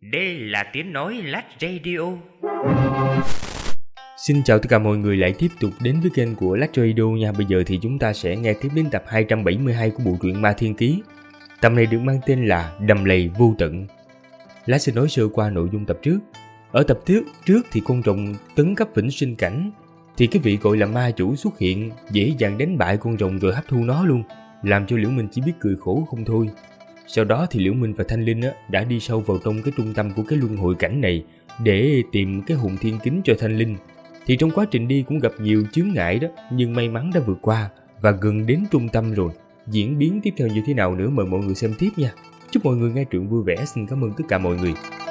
Đây là tiếng nói Lách Radio. Xin chào tất cả mọi người lại tiếp tục đến với kênh của Lách Radio nha. Bây giờ thì chúng ta sẽ nghe tiếp đến tập 272 của bộ truyện Ma Thiên Ký. Tập này được mang tên là Đầm Lầy Vô Tận. Lách sẽ nói sơ qua nội dung tập trước. Ở tập trước thì con rồng tấn cấp vĩnh sinh cảnh, thì cái vị gọi là ma chủ xuất hiện, dễ dàng đánh bại con rồng rồi hấp thu nó luôn, làm cho Liễu Minh chỉ biết cười khổ không thôi. Sau đó thì Liễu Minh và Thanh Linh đã đi sâu vào trong cái trung tâm của cái luân hồi cảnh này để tìm cái hồn thiên kính cho Thanh Linh. Thì trong quá trình đi cũng gặp nhiều chướng ngại đó, nhưng may mắn đã vượt qua và gần đến trung tâm rồi. Diễn biến tiếp theo như thế nào nữa mời mọi người xem tiếp nha. Chúc mọi người nghe truyện vui vẻ. Xin cảm ơn tất cả mọi người.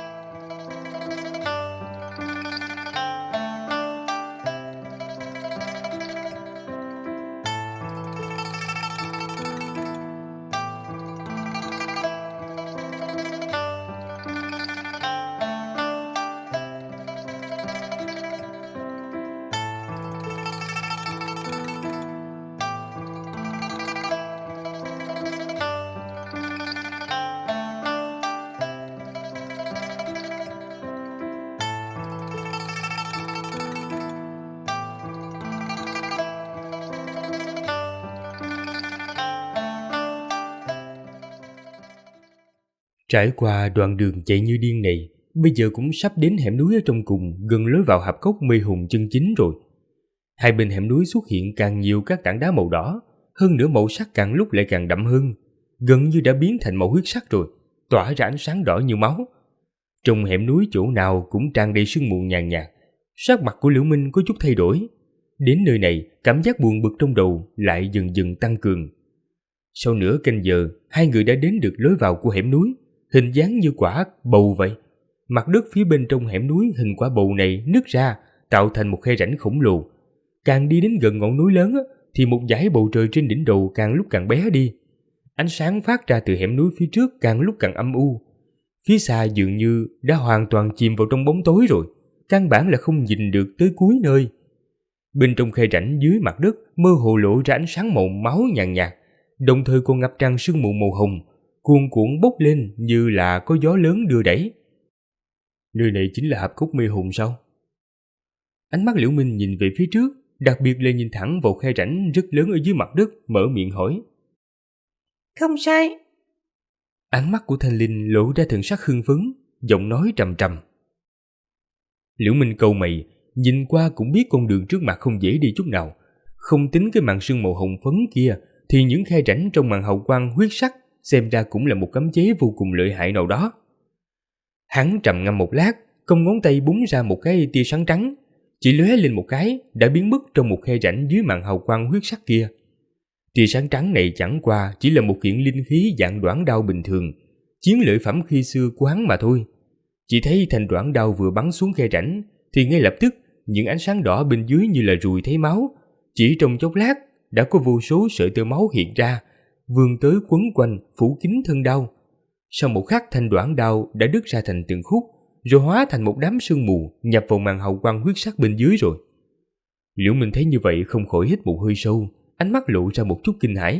Trải qua đoạn đường chạy như điên này, bây giờ cũng sắp đến hẻm núi ở trong cùng, gần lối vào hạp cốc mê hồn chân chính rồi. Hai bên hẻm núi xuất hiện càng nhiều các tảng đá màu đỏ, hơn nữa màu sắc càng lúc lại càng đậm hơn, gần như đã biến thành màu huyết sắc rồi, tỏa ra ánh sáng đỏ như máu. Trong hẻm núi chỗ nào cũng tràn đầy sương mù nhàn nhạt, sắc mặt của Liễu Minh có chút thay đổi. Đến nơi này, cảm giác buồn bực trong đầu lại dần dần tăng cường. Sau nửa canh giờ, hai người đã đến được lối vào của hẻm núi. Hình dáng như quả bầu vậy. Mặt đất phía bên trong hẻm núi hình quả bầu này nứt ra, tạo thành một khe rãnh khổng lồ. Càng đi đến gần ngọn núi lớn thì một dải bầu trời trên đỉnh đầu càng lúc càng bé đi. Ánh sáng phát ra từ hẻm núi phía trước càng lúc càng âm u. Phía xa dường như đã hoàn toàn chìm vào trong bóng tối rồi, căn bản là không nhìn được tới cuối nơi. Bên trong khe rãnh dưới mặt đất mơ hồ lộ ra ánh sáng màu máu nhàn nhạt, đồng thời còn ngập tràn sương mù màu hồng, cuồn cuộn bốc lên như là có gió lớn đưa đẩy. Nơi này chính là hạp cốc mê hồn sao? Ánh mắt Liễu Minh nhìn về phía trước, đặc biệt là nhìn thẳng vào khe rãnh rất lớn ở dưới mặt đất, mở miệng hỏi. Không sai. Ánh mắt của Thanh Linh lộ ra thần sắc hưng phấn, giọng nói trầm trầm. Liễu Minh cau mày, nhìn qua cũng biết con đường trước mặt không dễ đi chút nào. Không tính cái màn sương màu hồng phấn kia, thì những khe rãnh trong màn hào quang huyết sắc xem ra cũng là một cấm chế vô cùng lợi hại nào đó. Hắn trầm ngâm một lát, cong ngón tay búng ra một cái tia sáng trắng, chỉ lóe lên một cái đã biến mất trong một khe rãnh dưới màn hào quang huyết sắc kia. Tia sáng trắng này chẳng qua chỉ là một kiện linh khí dạng đoản đao bình thường, chiến lợi phẩm khi xưa của hắn mà thôi. Chỉ thấy thanh đoản đao vừa bắn xuống khe rãnh thì ngay lập tức những ánh sáng đỏ bên dưới như là ruồi thấy máu, chỉ trong chốc lát đã có vô số sợi tơ máu hiện ra, vươn tới quấn quanh phủ kín thân đao. Sau một khắc thanh đoản đao đã đứt ra thành từng khúc, rồi hóa thành một đám sương mù nhập vào màn hào quang huyết sắc bên dưới rồi. Liễu Minh thấy như vậy không khỏi hít một hơi sâu, ánh mắt lộ ra một chút kinh hãi.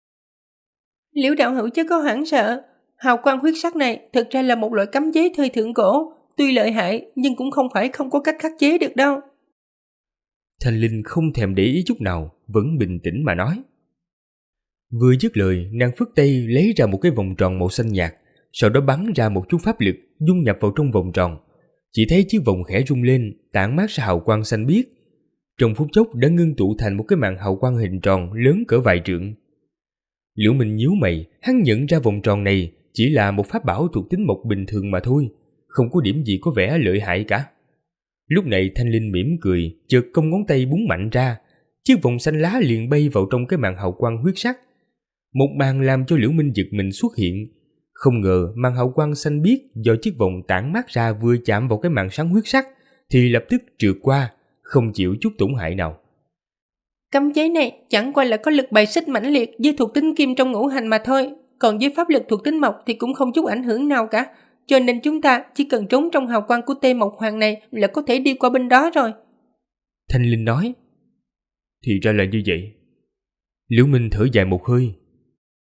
Liễu đạo hữu chớ có hoảng sợ, hào quang huyết sắc này thực ra là một loại cấm chế thời thượng cổ, tuy lợi hại nhưng cũng không phải không có cách khắc chế được đâu. Thanh Linh không thèm để ý chút nào, vẫn bình tĩnh mà nói. Vừa dứt lời, nàng phất tay lấy ra một cái vòng tròn màu xanh nhạt, sau đó bắn ra một chút pháp lực dung nhập vào trong vòng tròn. Chỉ thấy chiếc vòng khẽ rung lên, tản mát ra hào quang xanh biếc. Trong phút chốc đã ngưng tụ thành một cái màn hào quang hình tròn lớn cỡ vài trượng. Liễu Minh nhíu mày, hắn nhận ra vòng tròn này chỉ là một pháp bảo thuộc tính mộc bình thường mà thôi, không có điểm gì có vẻ lợi hại cả. Lúc này Thanh Linh mỉm cười, chợt cong ngón tay búng mạnh ra, chiếc vòng xanh lá liền bay vào trong cái màn hào quang huyết sắc. Một màn làm cho Liễu Minh giật mình xuất hiện. Không ngờ màn hào quang xanh biếc do chiếc vòng tản mát ra vừa chạm vào cái màn sáng huyết sắc thì lập tức trượt qua, không chịu chút tổn hại nào. Cấm chế này chẳng qua là có lực bài xích mãnh liệt với thuộc tính kim trong ngũ hành mà thôi, còn với pháp lực thuộc tính mộc thì cũng không chút ảnh hưởng nào cả, cho nên chúng ta chỉ cần trốn trong hào quang của Tê Mộc Hoàng này là có thể đi qua bên đó rồi. Thanh Linh nói. Thì ra là như vậy. Liễu Minh thở dài một hơi.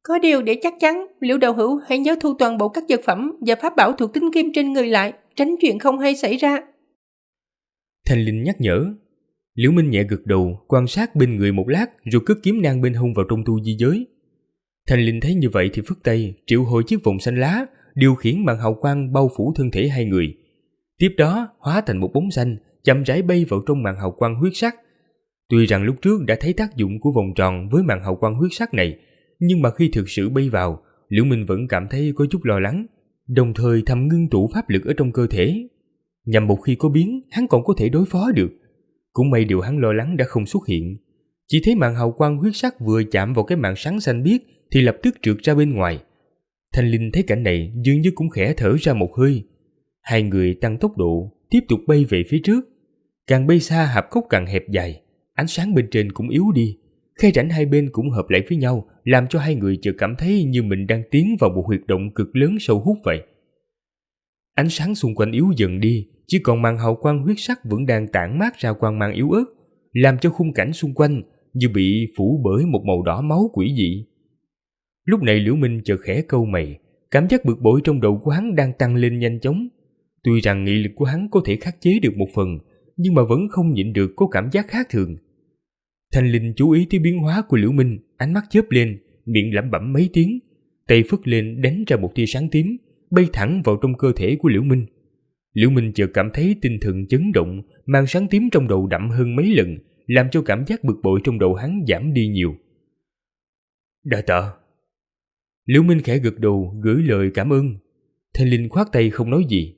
Có điều để chắc chắn, Liễu đạo hữu hãy nhớ thu toàn bộ các vật phẩm và pháp bảo thuộc tính kim trên người lại, tránh chuyện không hay xảy ra. Thanh Linh nhắc nhở. Liễu Minh nhẹ gật đầu, quan sát bên người một lát rồi cất kiếm nang bên hông vào trong tu di giới. Thanh Linh thấy như vậy thì phất tay, triệu hồi chiếc vòng xanh lá, điều khiển màn hào quang bao phủ thân thể hai người. Tiếp đó hóa thành một bóng xanh, chậm rãi bay vào trong màn hào quang huyết sắc. Tuy rằng lúc trước đã thấy tác dụng của vòng tròn với màn hào quang huyết sắc này, nhưng mà khi thực sự bay vào, Liễu Minh vẫn cảm thấy có chút lo lắng, đồng thời thầm ngưng tụ pháp lực ở trong cơ thể, nhằm một khi có biến, hắn còn có thể đối phó được. Cũng may điều hắn lo lắng đã không xuất hiện. Chỉ thấy màn hào quang huyết sắc vừa chạm vào cái màn sáng xanh biếc thì lập tức trượt ra bên ngoài. Thanh Linh thấy cảnh này dường như cũng khẽ thở ra một hơi. Hai người tăng tốc độ, tiếp tục bay về phía trước. Càng bay xa hạp cốc càng hẹp dài, ánh sáng bên trên cũng yếu đi. Khe rãnh hai bên cũng hợp lại với nhau, làm cho hai người chợt cảm thấy như mình đang tiến vào một huyệt động cực lớn sâu hút vậy. Ánh sáng xung quanh yếu dần đi, chỉ còn màn hào quang huyết sắc vẫn đang tản mát ra quang mang yếu ớt, làm cho khung cảnh xung quanh như bị phủ bởi một màu đỏ máu quỷ dị. Lúc này Liễu Minh chợt khẽ cau mày, cảm giác bực bội trong đầu của hắn đang tăng lên nhanh chóng. Tuy rằng nghị lực của hắn có thể khắc chế được một phần, nhưng mà vẫn không nhịn được có cảm giác khác thường. Thanh Linh chú ý tới biến hóa của Liễu Minh, ánh mắt chớp lên, miệng lẩm bẩm mấy tiếng, tay phất lên đánh ra một tia sáng tím, bay thẳng vào trong cơ thể của Liễu Minh. Liễu Minh chợt cảm thấy tinh thần chấn động, màn sáng tím trong đầu đậm hơn mấy lần, làm cho cảm giác bực bội trong đầu hắn giảm đi nhiều. Đa tạ. Liễu Minh khẽ gật đầu gửi lời cảm ơn. Thanh Linh khoát tay không nói gì.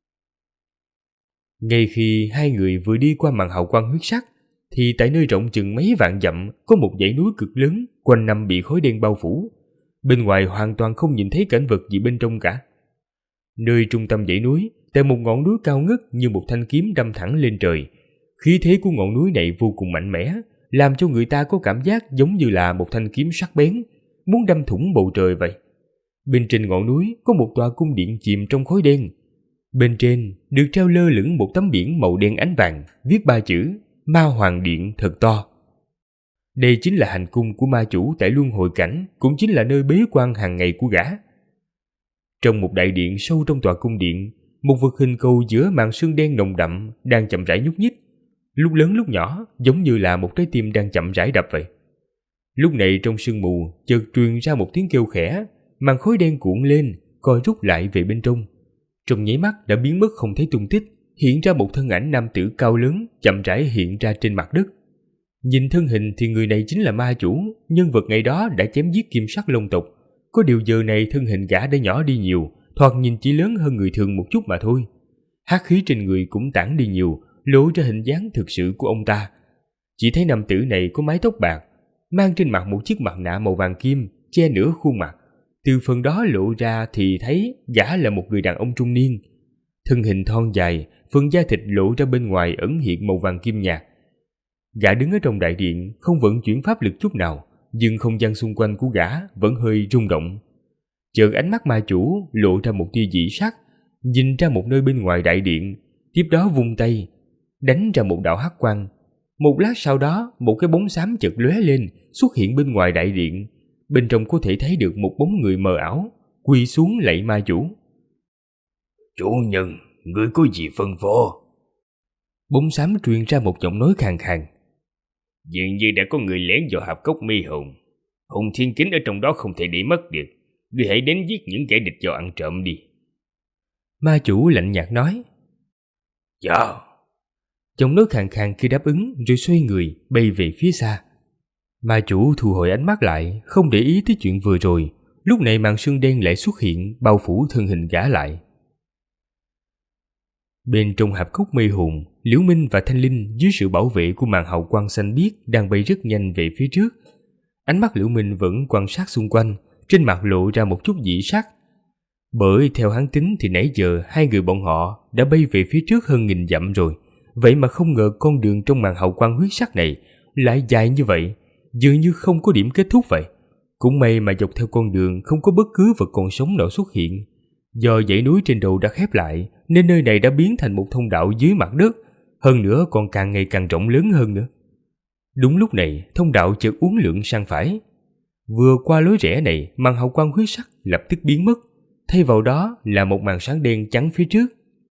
Ngay khi hai người vừa đi qua màn hào quang huyết sắc, thì tại nơi rộng chừng mấy vạn dặm có một dãy núi cực lớn, quanh năm bị khói đen bao phủ. Bên ngoài hoàn toàn không nhìn thấy cảnh vật gì bên trong cả. Nơi trung tâm dãy núi, tại một ngọn núi cao ngất như một thanh kiếm đâm thẳng lên trời. Khí thế của ngọn núi này vô cùng mạnh mẽ, làm cho người ta có cảm giác giống như là một thanh kiếm sắc bén, muốn đâm thủng bầu trời vậy. Bên trên ngọn núi có một tòa cung điện chìm trong khói đen. Bên trên được treo lơ lửng một tấm biển màu đen ánh vàng, viết 3 chữ Ma Hoàng Điện thật to. Đây chính là hành cung của ma chủ tại Luân Hồi Cảnh, cũng chính là nơi bế quan hàng ngày của gã. Trong một đại điện sâu trong tòa cung điện, một vật hình cầu giữa màn sương đen nồng đậm đang chậm rãi nhúc nhích, lúc lớn lúc nhỏ, giống như là một trái tim đang chậm rãi đập vậy. Lúc này trong sương mù chợt truyền ra một tiếng kêu khẽ, màn khói đen cuộn lên, co rút lại về bên trong. Trong nháy mắt đã biến mất không thấy tung tích, hiện ra một thân ảnh nam tử cao lớn chậm rãi hiện ra trên mặt đất. Nhìn thân hình thì người này chính là ma chủ, nhân vật ngày đó đã chém giết Kim Sắc Long tộc. Có điều giờ này thân hình gã đã nhỏ đi nhiều, thoạt nhìn chỉ lớn hơn người thường một chút mà thôi. Hắc khí trên người cũng tản đi nhiều, lộ ra hình dáng thực sự của ông ta. Chỉ thấy nam tử này có mái tóc bạc, mang trên mặt một chiếc mặt nạ màu vàng kim che nửa khuôn mặt. Từ phần đó lộ ra thì thấy gã là một người đàn ông trung niên. Thân hình thon dài, phần da thịt lộ ra bên ngoài ẩn hiện màu vàng kim nhạt. Gã đứng ở trong đại điện, không vận chuyển pháp lực chút nào, nhưng không gian xung quanh của gã vẫn hơi rung động. Chợt ánh mắt ma chủ lộ ra một tia dị sắc, nhìn ra một nơi bên ngoài đại điện, tiếp đó vung tay đánh ra một đạo hắc quang. Một lát sau đó, một cái bóng xám chợt lóe lên, xuất hiện bên ngoài đại điện. Bên trong có thể thấy được một bóng người mờ ảo, quỳ xuống lạy ma chủ. Chủ nhân, ngươi có gì phân phó? Bóng xám truyền ra một giọng nói khàn khàn. Dường như đã có người lén vào hạp cốc mi hồn. Hồn thiên kính ở trong đó không thể để mất được. Ngươi hãy đến giết những kẻ địch vào ăn trộm đi. Ma chủ lạnh nhạt nói. Dạ. Giọng nói khàn khàn khi đáp ứng rồi xoay người bay về phía xa. Ma chủ thu hồi ánh mắt lại, không để ý tới chuyện vừa rồi. Lúc này màn sương đen lại xuất hiện, bao phủ thân hình gã lại. Bên trong hạp cốc mê hồn, Liễu Minh và Thanh Linh dưới sự bảo vệ của màn hào quang xanh biếc đang bay rất nhanh về phía trước. Ánh mắt Liễu Minh vẫn quan sát xung quanh, trên mặt lộ ra một chút dị sắc. Bởi theo hắn tính thì nãy giờ hai người bọn họ đã bay về phía trước hơn 1000 dặm rồi. Vậy mà không ngờ con đường trong màn hào quang huyết sắc này lại dài như vậy, dường như không có điểm kết thúc vậy. Cũng may mà dọc theo con đường không có bất cứ vật còn sống nào xuất hiện. Do dãy núi trên đầu đã khép lại nên nơi này đã biến thành một thông đạo dưới mặt đất, hơn nữa còn càng ngày càng rộng lớn hơn nữa. Đúng lúc này thông đạo chợt uốn lượn sang phải. Vừa qua lối rẽ này, màn hào quang huyết sắc lập tức biến mất, thay vào đó là một màn sáng đen chắn phía trước.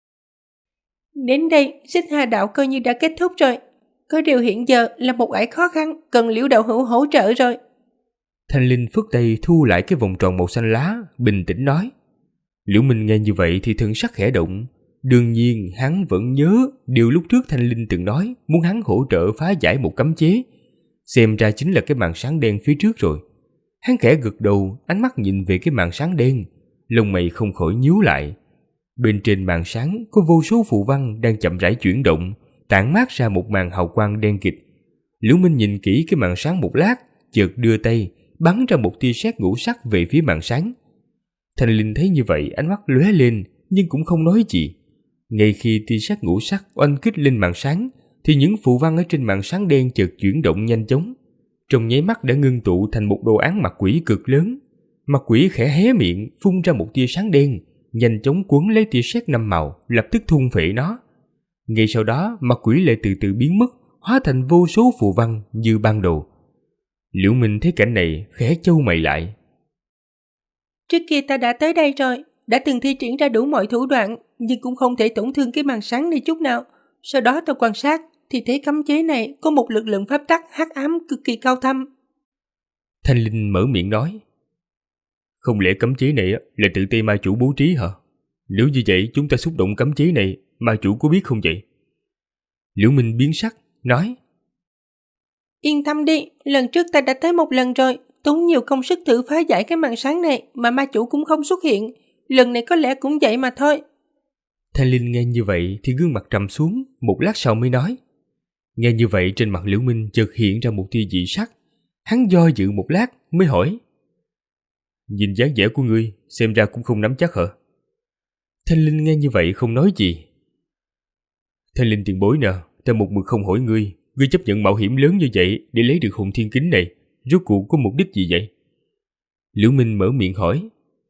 Đến đây, Xích Hà đạo coi như đã kết thúc rồi. Có điều hiện giờ là một ải khó khăn, cần Liễu đạo hữu hỗ trợ rồi. Thanh Linh phất tay thu lại cái vòng tròn màu xanh lá, bình tĩnh nói. Liễu Minh nghe như vậy thì thần sắc khẽ động. Đương nhiên hắn vẫn nhớ điều lúc trước Thanh Linh từng nói muốn hắn hỗ trợ phá giải một cấm chế. Xem ra chính là cái màn sáng đen phía trước rồi. Hắn khẽ gật đầu, ánh mắt nhìn về cái màn sáng đen, lông mày không khỏi nhíu lại. Bên trên màn sáng có vô số phù văn đang chậm rãi chuyển động, tản mát ra một màn hào quang đen kịt. Liễu Minh nhìn kỹ cái màn sáng một lát, chợt đưa tay bắn ra một tia sét ngũ sắc về phía màn sáng. Thanh Linh thấy như vậy, ánh mắt lóe lên nhưng cũng không nói gì. Ngay khi tia sét ngũ sắc oanh kích lên màn sáng, thì những phù văn ở trên màn sáng đen chợt chuyển động nhanh chóng, trong nháy mắt đã ngưng tụ thành một đồ án mặt quỷ cực lớn. Mặt quỷ khẽ hé miệng, phun ra một tia sáng đen, nhanh chóng quấn lấy tia sét năm màu, lập tức thôn phệ nó. Ngay sau đó, mặt quỷ lại từ từ biến mất, hóa thành vô số phù văn như ban đầu. Liễu Minh thấy cảnh này, khẽ chau mày lại. Trước kia ta đã tới đây rồi, đã từng thi triển ra đủ mọi thủ đoạn, nhưng cũng không thể tổn thương cái màn sáng này chút nào. Sau đó ta quan sát, thì thấy cấm chế này có một lực lượng pháp tắc hắc ám cực kỳ cao thâm. Thanh Linh mở miệng nói. Không lẽ cấm chế này là tự tay ma chủ bố trí hả? Nếu như vậy chúng ta xúc động cấm chế này, ma chủ có biết không vậy? Liễu Minh biến sắc, nói. Yên tâm đi, lần trước ta đã tới một lần rồi, tốn nhiều công sức thử phá giải cái màn sáng này mà ma chủ cũng không xuất hiện. Lần này có lẽ cũng vậy mà thôi. Thanh Linh nghe như vậy thì gương mặt trầm xuống, một lát sau mới nói. Nghe như vậy trên mặt Liễu Minh chợt hiện ra một tia dị sắc. Hắn do dự một lát mới hỏi. Nhìn dáng vẻ của ngươi, xem ra cũng không nắm chắc hả? Thanh Linh nghe như vậy không nói gì. Thanh Linh tiền bối nè, ta một mực không hỏi ngươi chấp nhận mạo hiểm lớn như vậy để lấy được hồn thiên kính này, rốt cuộc có mục đích gì vậy? Liễu Minh mở miệng hỏi.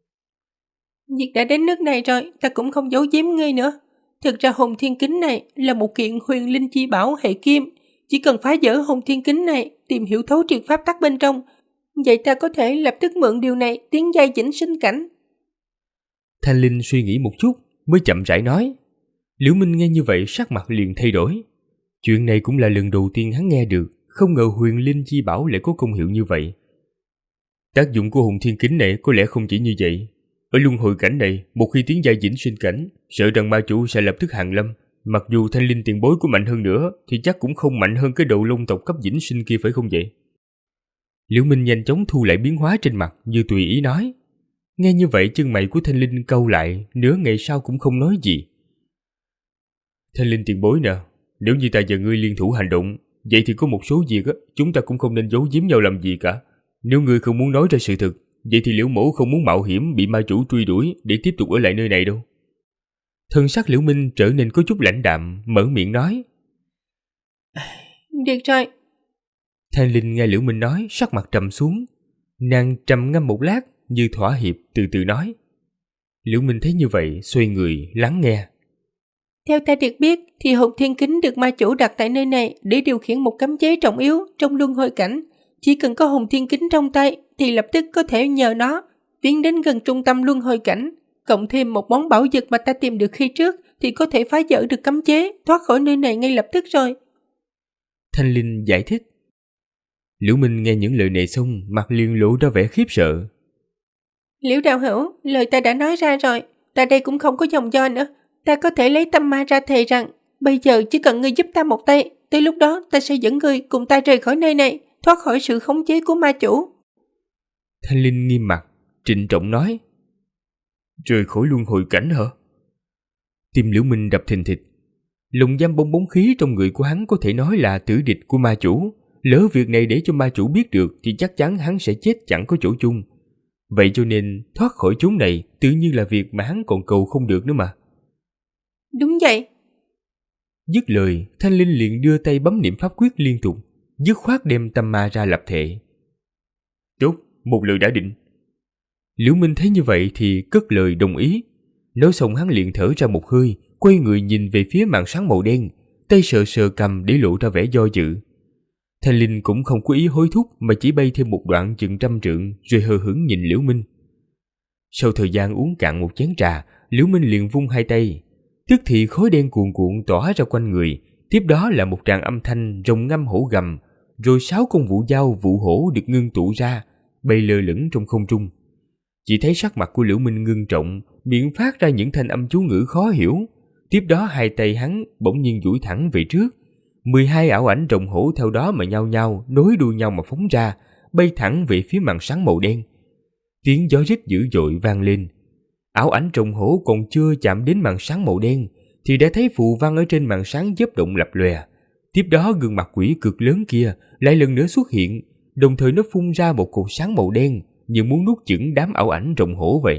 Việc đã đến nước này rồi, ta cũng không giấu giếm ngươi nữa. Thực ra hồn thiên kính này là một kiện huyền linh chi bảo hệ kim. Chỉ cần phá vỡ hồn thiên kính này, tìm hiểu thấu triệt pháp tắc bên trong, vậy ta có thể lập tức mượn điều này tiến giai vĩnh sinh cảnh. Thanh Linh suy nghĩ một chút mới chậm rãi nói. Liễu Minh nghe như vậy sắc mặt liền thay đổi. Chuyện này cũng là lần đầu tiên hắn nghe được, không ngờ huyền linh chi bảo lại có công hiệu như vậy. Tác dụng của hồn thiên kính này có lẽ không chỉ như vậy. Ở luân hồi cảnh này, một khi tiến giai vĩnh sinh cảnh, sợ rằng ma chủ sẽ lập tức hàng lâm. Mặc dù Thanh Linh tiền bối của mạnh hơn nữa, thì chắc cũng không mạnh hơn cái đầu long tộc cấp vĩnh sinh kia phải không vậy? Liễu Minh nhanh chóng thu lại biến hóa trên mặt, như tùy ý nói. Nghe như vậy chân mày của Thanh Linh cau lại, nửa ngày sau cũng không nói gì. Thanh Linh tiền bối nè, nếu như ta và ngươi liên thủ hành động, vậy thì có một số việc chúng ta cũng không nên giấu giếm nhau làm gì cả. Nếu ngươi không muốn nói ra sự thật, vậy thì Liễu mẫu không muốn mạo hiểm bị ma chủ truy đuổi để tiếp tục ở lại nơi này đâu. Thân sắc Liễu Minh trở nên có chút lãnh đạm, mở miệng nói. Được rồi. Thanh Linh nghe Liễu Minh nói, sắc mặt trầm xuống. Nàng trầm ngâm một lát, như thỏa hiệp, từ từ nói. Liễu Minh thấy như vậy, xoay người, lắng nghe. Theo ta được biết, thì hồn thiên kính được ma chủ đặt tại nơi này để điều khiển một cấm chế trọng yếu trong luân hồi cảnh. Chỉ cần có hồn thiên kính trong tay, thì lập tức có thể nhờ nó tiến đến gần trung tâm luân hồi cảnh. Cộng thêm một món bảo vật mà ta tìm được khi trước, thì có thể phá vỡ được cấm chế, thoát khỏi nơi này ngay lập tức rồi. Thanh Linh giải thích. Liễu Minh nghe những lời này xong, mặt liền lộ ra vẻ khiếp sợ. Liễu đạo hữu, lời ta đã nói ra rồi, ta đây cũng không có dòng do nữa. Ta có thể lấy tâm ma ra thề rằng, bây giờ chỉ cần ngươi giúp ta một tay, tới lúc đó ta sẽ dẫn ngươi cùng ta rời khỏi nơi này, thoát khỏi sự khống chế của ma chủ. Thanh Linh nghiêm mặt, trịnh trọng nói. Rời khỏi luân hồi cảnh hả? Tim Liễu Minh đập thình thịch. Lồng giam bong bóng khí trong người của hắn có thể nói là tử địch của ma chủ. Lỡ việc này để cho ma chủ biết được thì chắc chắn hắn sẽ chết chẳng có chỗ chung. Vậy cho nên thoát khỏi chốn này tự nhiên là việc mà hắn còn cầu không được nữa mà. Đúng vậy. Dứt lời, Thanh Linh liền đưa tay bấm niệm pháp quyết liên tục, dứt khoát đem tâm ma ra lập thể. Tốt, một lời đã định. Liễu Minh thấy như vậy thì cất lời đồng ý. Nói xong hắn liền thở ra một hơi, quay người nhìn về phía màn sáng màu đen, tay sờ sờ cầm để lộ ra vẻ do dự. Thanh Linh cũng không có ý hối thúc mà chỉ bay thêm một đoạn chừng 100 trượng rồi hờ hững nhìn Liễu Minh. Sau thời gian uống cạn một chén trà, Liễu Minh liền vung hai tay, tức thì khói đen cuồn cuộn tỏa ra quanh người, tiếp đó là một tràng âm thanh rồng ngâm hổ gầm, rồi 6 con vũ dao vụ hổ được ngưng tụ ra, bay lơ lửng trong không trung. Chỉ thấy sắc mặt của Liễu Minh ngưng trọng, miệng phát ra những thanh âm chú ngữ khó hiểu. Tiếp đó hai tay hắn bỗng nhiên duỗi thẳng về trước, 12 ảo ảnh rồng hổ theo đó mà nhao nhao nối đuôi nhau mà phóng ra, bay thẳng về phía màn sáng màu đen. Tiếng gió rít dữ dội vang lên. Ảo ảnh rồng hổ còn chưa chạm đến màn sáng màu đen thì đã thấy phù văn ở trên màn sáng chớp động lập lòe. Tiếp đó gương mặt quỷ cực lớn kia lại lần nữa xuất hiện, đồng thời nó phun ra một cột sáng màu đen như muốn nuốt chửng đám ảo ảnh rồng hổ vậy.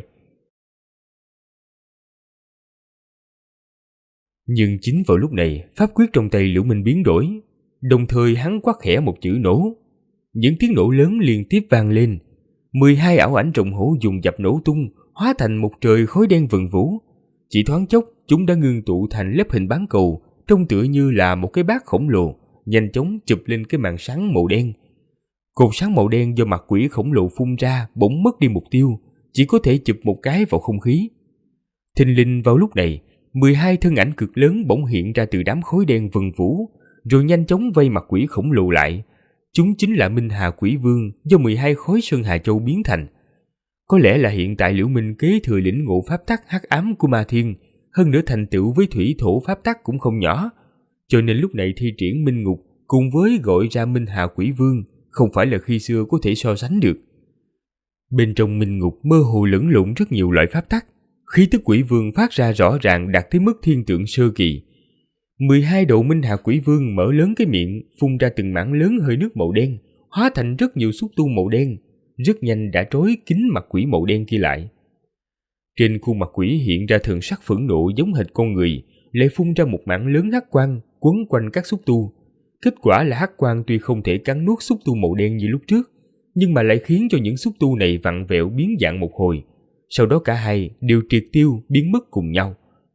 Nhưng chính vào lúc này, pháp quyết trong tay Liễu Minh biến đổi, đồng thời hắn quát khẽ một chữ nổ. Những tiếng nổ lớn liên tiếp vang lên, 12 ảo ảnh rồng hổ dùng dập nổ tung, hóa thành một trời khói đen vần vũ. Chỉ thoáng chốc, chúng đã ngưng tụ thành lớp hình bán cầu, trông tựa như là một cái bát khổng lồ, nhanh chóng chụp lên cái màn sáng màu đen. Cột sáng màu đen do mặt quỷ khổng lồ phun ra bỗng mất đi mục tiêu, chỉ có thể chụp một cái vào không khí. Thình lình vào lúc này, 12 thân ảnh cực lớn bỗng hiện ra từ đám khói đen vần vũ, rồi nhanh chóng vây mặt quỷ khổng lồ lại. Chúng chính là Minh Hà Quỷ Vương do 12 khối Sơn Hà Châu biến thành. Có lẽ là hiện tại Liễu Minh kế thừa lĩnh ngộ pháp tắc hắc ám của Ma Thiên, hơn nữa thành tựu với thủy thổ pháp tắc cũng không nhỏ, cho nên lúc này thi triển Minh Ngục cùng với gọi ra Minh Hà Quỷ Vương không phải là khi xưa có thể so sánh được. Bên trong Minh Ngục mơ hồ lẫn lộn rất nhiều loại pháp tắc, khí tức Quỷ Vương phát ra rõ ràng đạt tới mức thiên tượng sơ kỳ. 12 đầu Minh Hà Quỷ Vương mở lớn cái miệng, phun ra từng mảng lớn hơi nước màu đen, hóa thành rất nhiều xúc tu màu đen, rất nhanh đã trói kín mặt quỷ màu đen kia lại. Trên khuôn mặt quỷ hiện ra thần sắc phẫn nộ giống hệt con người, lại phun ra một mảng lớn hắc quang quấn quanh các xúc tu. Kết quả là hắc quang tuy không thể cắn nuốt xúc tu màu đen như lúc trước, nhưng mà lại khiến cho những xúc tu này vặn vẹo biến dạng một hồi, sau đó cả hai đều triệt tiêu biến mất cùng nhau.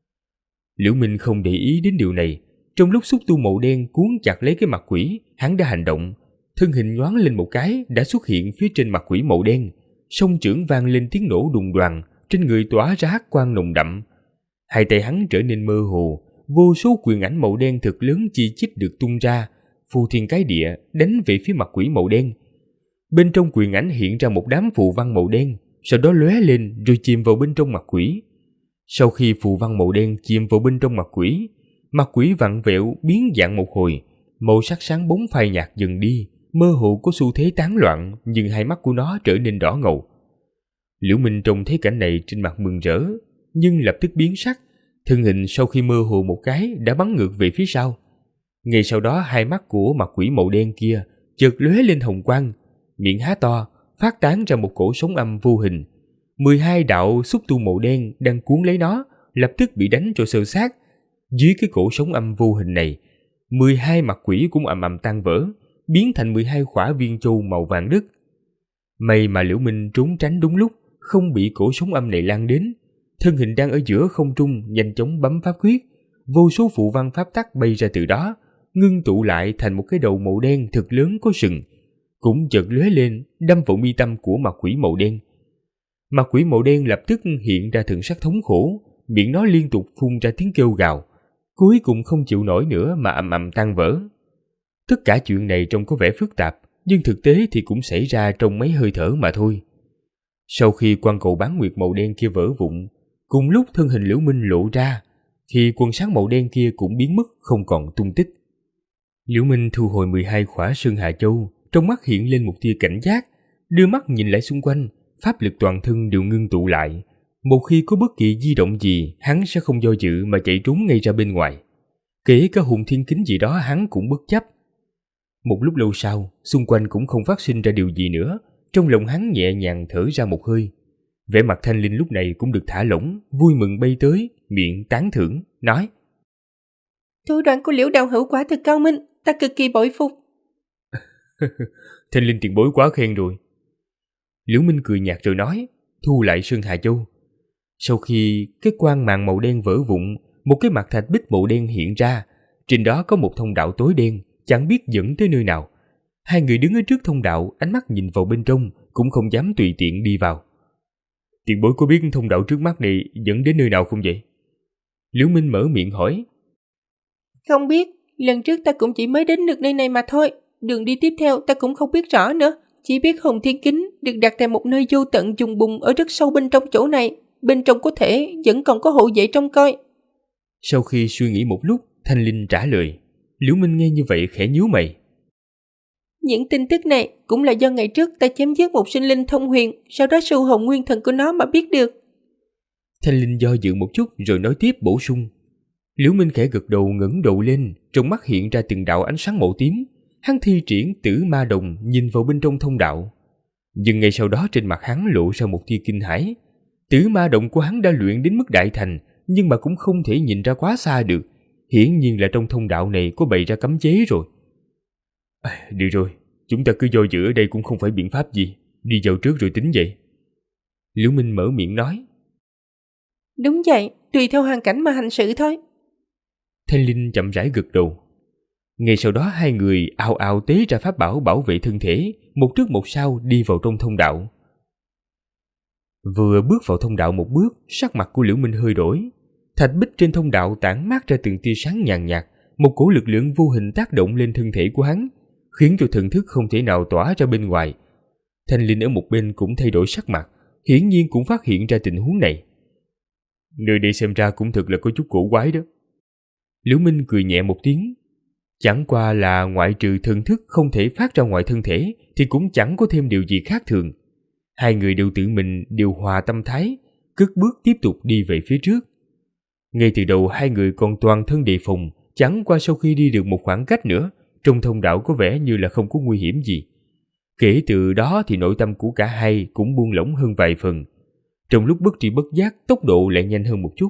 Liễu Minh không để ý đến điều này, trong lúc xúc tu màu đen cuốn chặt lấy cái mặt quỷ, hắn đã hành động, thân hình nhoáng lên một cái đã xuất hiện phía trên mặt quỷ màu đen, song chưởng vang lên tiếng nổ đùng đoàng, trên người tỏa ra hắc quang nồng đậm. Hai tay hắn trở nên mơ hồ, vô số quyền ảnh màu đen thật lớn chi chít được tung ra, phù thiên cái địa đánh về phía mặt quỷ màu đen. Bên trong quyền ảnh hiện ra một đám phù văn màu đen, sau đó lóe lên rồi chìm vào bên trong mặt quỷ. Sau khi phù văn màu đen chìm vào bên trong mặt quỷ vặn vẹo biến dạng một hồi, màu sắc sáng bóng phai nhạt dần đi, mơ hồ có xu thế tán loạn, nhưng hai mắt của nó trở nên đỏ ngầu. Liễu Minh trông thấy cảnh này trên mặt mừng rỡ, nhưng lập tức biến sắc, thân hình sau khi mơ hồ một cái đã bắn ngược về phía sau. Ngay sau đó hai mắt của mặt quỷ màu đen kia chợt lóe lên hồng quang, miệng há to, phát tán ra một cổ sóng âm vô hình. 12 đạo xúc tu màu đen đang cuốn lấy nó lập tức bị đánh cho xơ xác. Dưới cái cổ sóng âm vô hình này, 12 mặt quỷ cũng ầm ầm tan vỡ, biến thành 12 khỏa viên châu màu vàng đất. May mà Liễu Minh trốn tránh đúng lúc, không bị cổ sóng âm này lan đến. Thân hình đang ở giữa không trung nhanh chóng bấm pháp quyết, vô số phù văn pháp tắc bay ra từ đó, ngưng tụ lại thành một cái đầu màu đen thật lớn có sừng, cũng chợt lóe lên đâm vào mi tâm của mặt quỷ màu đen. Mặt quỷ màu đen lập tức hiện ra thần sắc thống khổ, miệng nó liên tục phun ra tiếng kêu gào, cuối cùng không chịu nổi nữa mà ầm ầm tan vỡ. Tất cả chuyện này trông có vẻ phức tạp, nhưng thực tế thì cũng xảy ra trong mấy hơi thở mà thôi. Sau khi quang cầu bán nguyệt màu đen kia vỡ vụn, cùng lúc thân hình Liễu Minh lộ ra, thì quần sáng màu đen kia cũng biến mất không còn tung tích. Liễu Minh thu hồi 12 khỏa Sơn Hà Châu, trong mắt hiện lên một tia cảnh giác, đưa mắt nhìn lại xung quanh, pháp lực toàn thân đều ngưng tụ lại. Một khi có bất kỳ di động gì, hắn sẽ không do dự mà chạy trốn ngay ra bên ngoài. Kể cả hồn thiên kính gì đó hắn cũng bất chấp. Một lúc lâu sau, xung quanh cũng không phát sinh ra điều gì nữa, trong lòng hắn nhẹ nhàng thở ra một hơi. Vẻ mặt Thanh Linh lúc này cũng được thả lỏng, vui mừng bay tới, miệng tán thưởng, nói: Thủ đoạn của Liễu đạo hữu quả thực cao minh, ta cực kỳ bội phục. Thanh Linh tiền bối quá khen rồi. Liễu Minh cười nhạt rồi nói, thu lại Sơn Hà Châu. Sau khi cái quang màn màu đen vỡ vụn, một cái mặt thạch bích màu đen hiện ra, trên đó có một thông đạo tối đen, chẳng biết dẫn tới nơi nào. Hai người đứng ở trước thông đạo, ánh mắt nhìn vào bên trong, cũng không dám tùy tiện đi vào. Tiền bối có biết thông đạo trước mắt này dẫn đến nơi nào không vậy? Liễu Minh mở miệng hỏi. Không biết, lần trước ta cũng chỉ mới đến được nơi này mà thôi. Đường đi tiếp theo ta cũng không biết rõ nữa. Chỉ biết Hồng Thiên Kính được đặt tại một nơi vô tận trùng bùng ở rất sâu bên trong chỗ này. Bên trong có thể vẫn còn có hộ vệ trông coi. Sau khi suy nghĩ một lúc, Thanh Linh trả lời. Liễu Minh nghe như vậy khẽ nhíu mày. Những tin tức này cũng là do ngày trước ta chém giết một sinh linh thông huyền, sau đó sư hồn nguyên thần của nó mà biết được. Thanh Linh do dự một chút rồi nói tiếp bổ sung. Liễu Minh khẽ gật đầu ngẩng đầu lên, trong mắt hiện ra từng đạo ánh sáng màu tím. Hắn thi triển Tử Ma Đồng nhìn vào bên trong thông đạo. Nhưng ngay sau đó trên mặt hắn lộ ra một tia kinh hãi. Tử Ma Đồng của hắn đã luyện đến mức đại thành, nhưng mà cũng không thể nhìn ra quá xa được. Hiển nhiên là trong thông đạo này có bày ra cấm chế rồi. Được rồi, chúng ta cứ do dự ở đây cũng không phải biện pháp gì. Đi vào trước rồi tính vậy. Liễu Minh mở miệng nói. Đúng vậy, tùy theo hoàn cảnh mà hành sự thôi. Thanh Linh chậm rãi gật đầu. Ngay sau đó hai người ào ào tế ra pháp bảo bảo vệ thân thể, một trước một sau đi vào trong thông đạo. Vừa bước vào thông đạo một bước, sắc mặt của Liễu Minh hơi đổi. Thạch bích trên thông đạo tản mát ra từng tia sáng nhàn nhạt, một cổ lực lượng vô hình tác động lên thân thể của hắn, khiến cho thần thức không thể nào tỏa ra bên ngoài. Thanh Linh ở một bên cũng thay đổi sắc mặt, hiển nhiên cũng phát hiện ra tình huống này. Nơi đây xem ra cũng thật là có chút cổ quái đó. Liễu Minh cười nhẹ một tiếng. Chẳng qua là ngoại trừ thần thức không thể phát ra ngoài thân thể thì cũng chẳng có thêm điều gì khác thường. Hai người đều tự mình điều hòa tâm thái, cất bước tiếp tục đi về phía trước. Ngay từ đầu hai người còn toàn thân đề phòng, chẳng qua sau khi đi được một khoảng cách nữa, trong thông đạo có vẻ như là không có nguy hiểm gì. Kể từ đó thì nội tâm của cả hai cũng buông lỏng hơn vài phần. Trong lúc bất tri bất giác, tốc độ lại nhanh hơn một chút.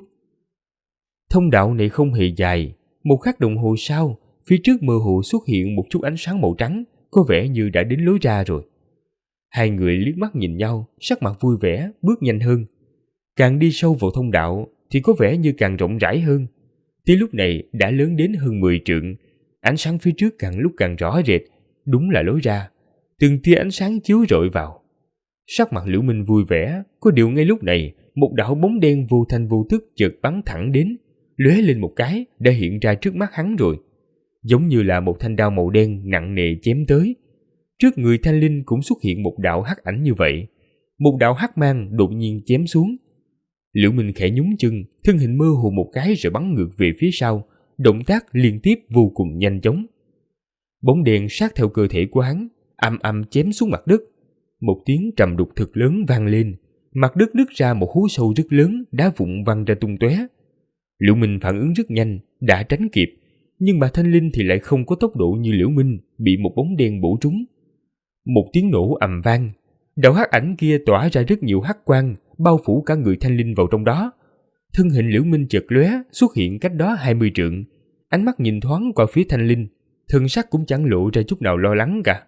Thông đạo này không hề dài, một khắc đồng hồ sau, phía trước mơ hồ xuất hiện một chút ánh sáng màu trắng, có vẻ như đã đến lối ra rồi. Hai người liếc mắt nhìn nhau, sắc mặt vui vẻ, bước nhanh hơn. Càng đi sâu vào thông đạo thì có vẻ như càng rộng rãi hơn. Tới lúc này đã lớn đến hơn 10 trượng, ánh sáng phía trước càng lúc càng rõ rệt, đúng là lối ra. Từng tia ánh sáng chiếu rọi vào. Sắc mặt Liễu Minh vui vẻ, có điều ngay lúc này, một đạo bóng đen vô thanh vô tức chợt bắn thẳng đến, lóe lên một cái đã hiện ra trước mắt hắn rồi. Giống như là một thanh đao màu đen nặng nề chém tới. Trước người Thanh Linh cũng xuất hiện một đạo hắc ảnh như vậy. Một đạo hắc mang đột nhiên chém xuống. Liễu Minh khẽ nhún chân, thân hình mơ hồ một cái rồi bắn ngược về phía sau, động tác liên tiếp vô cùng nhanh chóng. Bóng đen sát theo cơ thể của hắn, ầm ầm chém xuống mặt đất. Một tiếng trầm đục thật lớn vang lên, mặt đất nứt ra một hố sâu rất lớn, đá vụn văng ra tung tóe. Liễu Minh phản ứng rất nhanh, đã tránh kịp, nhưng mà Thanh Linh thì lại không có tốc độ như Liễu Minh, bị một bóng đen bổ trúng. Một tiếng nổ ầm vang, đạo hắc ảnh kia tỏa ra rất nhiều hắc quang, bao phủ cả người Thanh Linh vào trong đó. Thân hình Liễu Minh chợt lóe, xuất hiện cách đó 20 trượng, ánh mắt nhìn thoáng qua phía Thanh Linh, thân sắc cũng chẳng lộ ra chút nào lo lắng cả.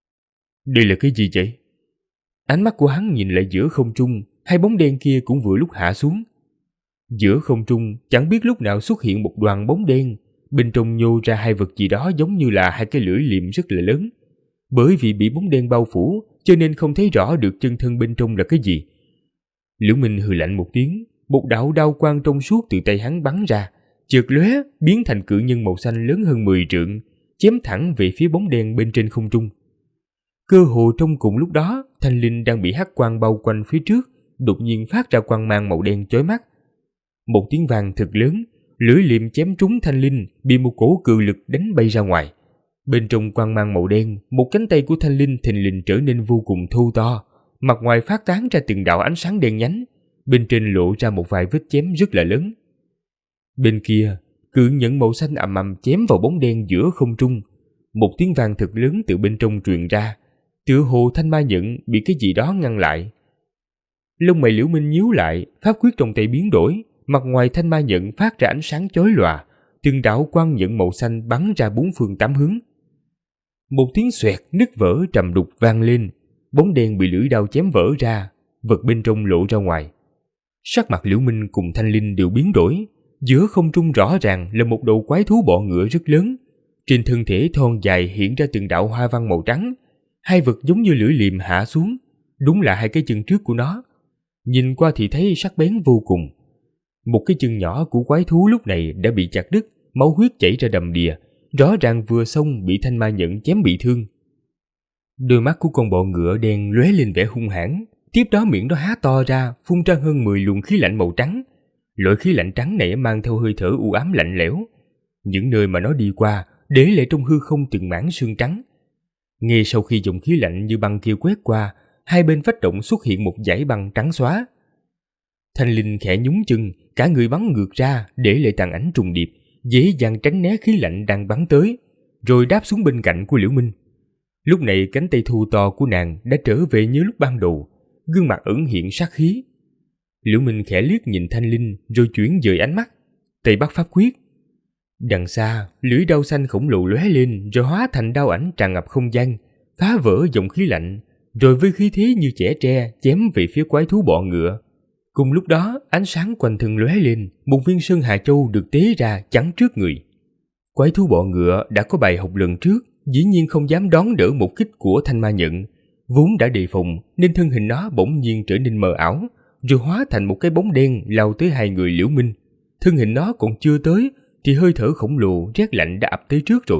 Đây là cái gì vậy? Ánh mắt của hắn nhìn lại giữa không trung, hai bóng đen kia cũng vừa lúc hạ xuống. Giữa không trung chẳng biết lúc nào xuất hiện một đoàn bóng đen, bên trong nhô ra hai vật gì đó giống như là hai cái lưỡi liềm rất là lớn. Bởi vì bị bóng đen bao phủ, cho nên không thấy rõ được chân thân bên trong là cái gì. Liễu Minh hừ lạnh một tiếng, một đạo đao quang trong suốt từ tay hắn bắn ra, chợt lóe biến thành cự nhân màu xanh lớn hơn 10 trượng, chém thẳng về phía bóng đen bên trên không trung. Cơ hồ trong cùng lúc đó, Thanh Linh đang bị hắc quang bao quanh phía trước, đột nhiên phát ra quang mang màu đen chói mắt. Một tiếng vang thật lớn, lưỡi liềm chém trúng Thanh Linh, bị một cổ cự lực đánh bay ra ngoài. Bên trong quang mang màu đen, một cánh tay của Thanh Linh thình lình trở nên vô cùng thô to, mặt ngoài phát tán ra từng đạo ánh sáng đen nhánh, bên trên lộ ra một vài vết chém rất là lớn. Bên kia, cự nhẫn màu xanh ầm ầm chém vào bóng đen giữa không trung, một tiếng vang thật lớn từ bên trong truyền ra, tựa hồ thanh ma nhẫn bị cái gì đó ngăn lại. Lông mày Liễu Minh nhíu lại, pháp quyết trong tay biến đổi, mặt ngoài thanh ma nhẫn phát ra ánh sáng chói lòa, từng đạo quang nhẫn màu xanh bắn ra bốn phương tám hướng. Một tiếng xoẹt nứt vỡ trầm đục vang lên, bóng đen bị lưỡi đao chém vỡ ra, vật bên trong lộ ra ngoài. Sắc mặt Liễu Minh cùng Thanh Linh đều biến đổi, giữa không trung rõ ràng là một đầu quái thú bọ ngựa rất lớn, Trên thân thể thon dài hiện ra từng đạo hoa văn màu trắng, hai vật giống như lưỡi liềm hạ xuống, đúng là hai cái chân trước của nó. Nhìn qua thì thấy sắc bén vô cùng. Một cái chân nhỏ của quái thú lúc này đã bị chặt đứt, máu huyết chảy ra đầm đìa, rõ ràng vừa xong bị thanh ma nhẫn chém bị thương. Đôi mắt của con bọ ngựa đen lóe lên vẻ hung hãn, tiếp đó miệng nó há to ra, phun ra hơn 10 luồng khí lạnh màu trắng. Loại khí lạnh trắng này mang theo hơi thở u ám lạnh lẽo. Những nơi mà nó đi qua để lại trong hư không từng mảng sương trắng. Ngay sau khi dòng khí lạnh như băng kia quét qua, hai bên vách động xuất hiện một dải băng trắng xóa. Thanh Linh khẽ nhún chân, cả người bắn ngược ra để lại tàn ảnh trùng điệp, dễ dàng tránh né khí lạnh đang bắn tới, rồi đáp xuống bên cạnh của Liễu Minh. Lúc này cánh tay thu to của nàng đã trở về như lúc ban đầu, gương mặt ẩn hiện sát khí. Liễu Minh khẽ liếc nhìn Thanh Linh rồi chuyển dời ánh mắt, tay bắt pháp quyết. Đằng xa, lưỡi đao xanh khổng lồ lóe lên rồi hóa thành đao ảnh tràn ngập không gian, phá vỡ dòng khí lạnh, rồi với khí thế như chẻ tre chém về phía quái thú bọ ngựa. Cùng lúc đó, ánh sáng quanh thân lóe lên, một viên sơn hà châu được tế ra chắn trước người. Quái thú bọ ngựa đã có bài học lần trước, dĩ nhiên không dám đón đỡ một kích của thanh ma nhẫn, vốn đã đề phòng nên thân hình nó bỗng nhiên trở nên mờ ảo, rồi hóa thành một cái bóng đen lao tới hai người Liễu Minh. Thân hình nó còn chưa tới thì hơi thở khổng lồ rét lạnh đã ập tới trước rồi.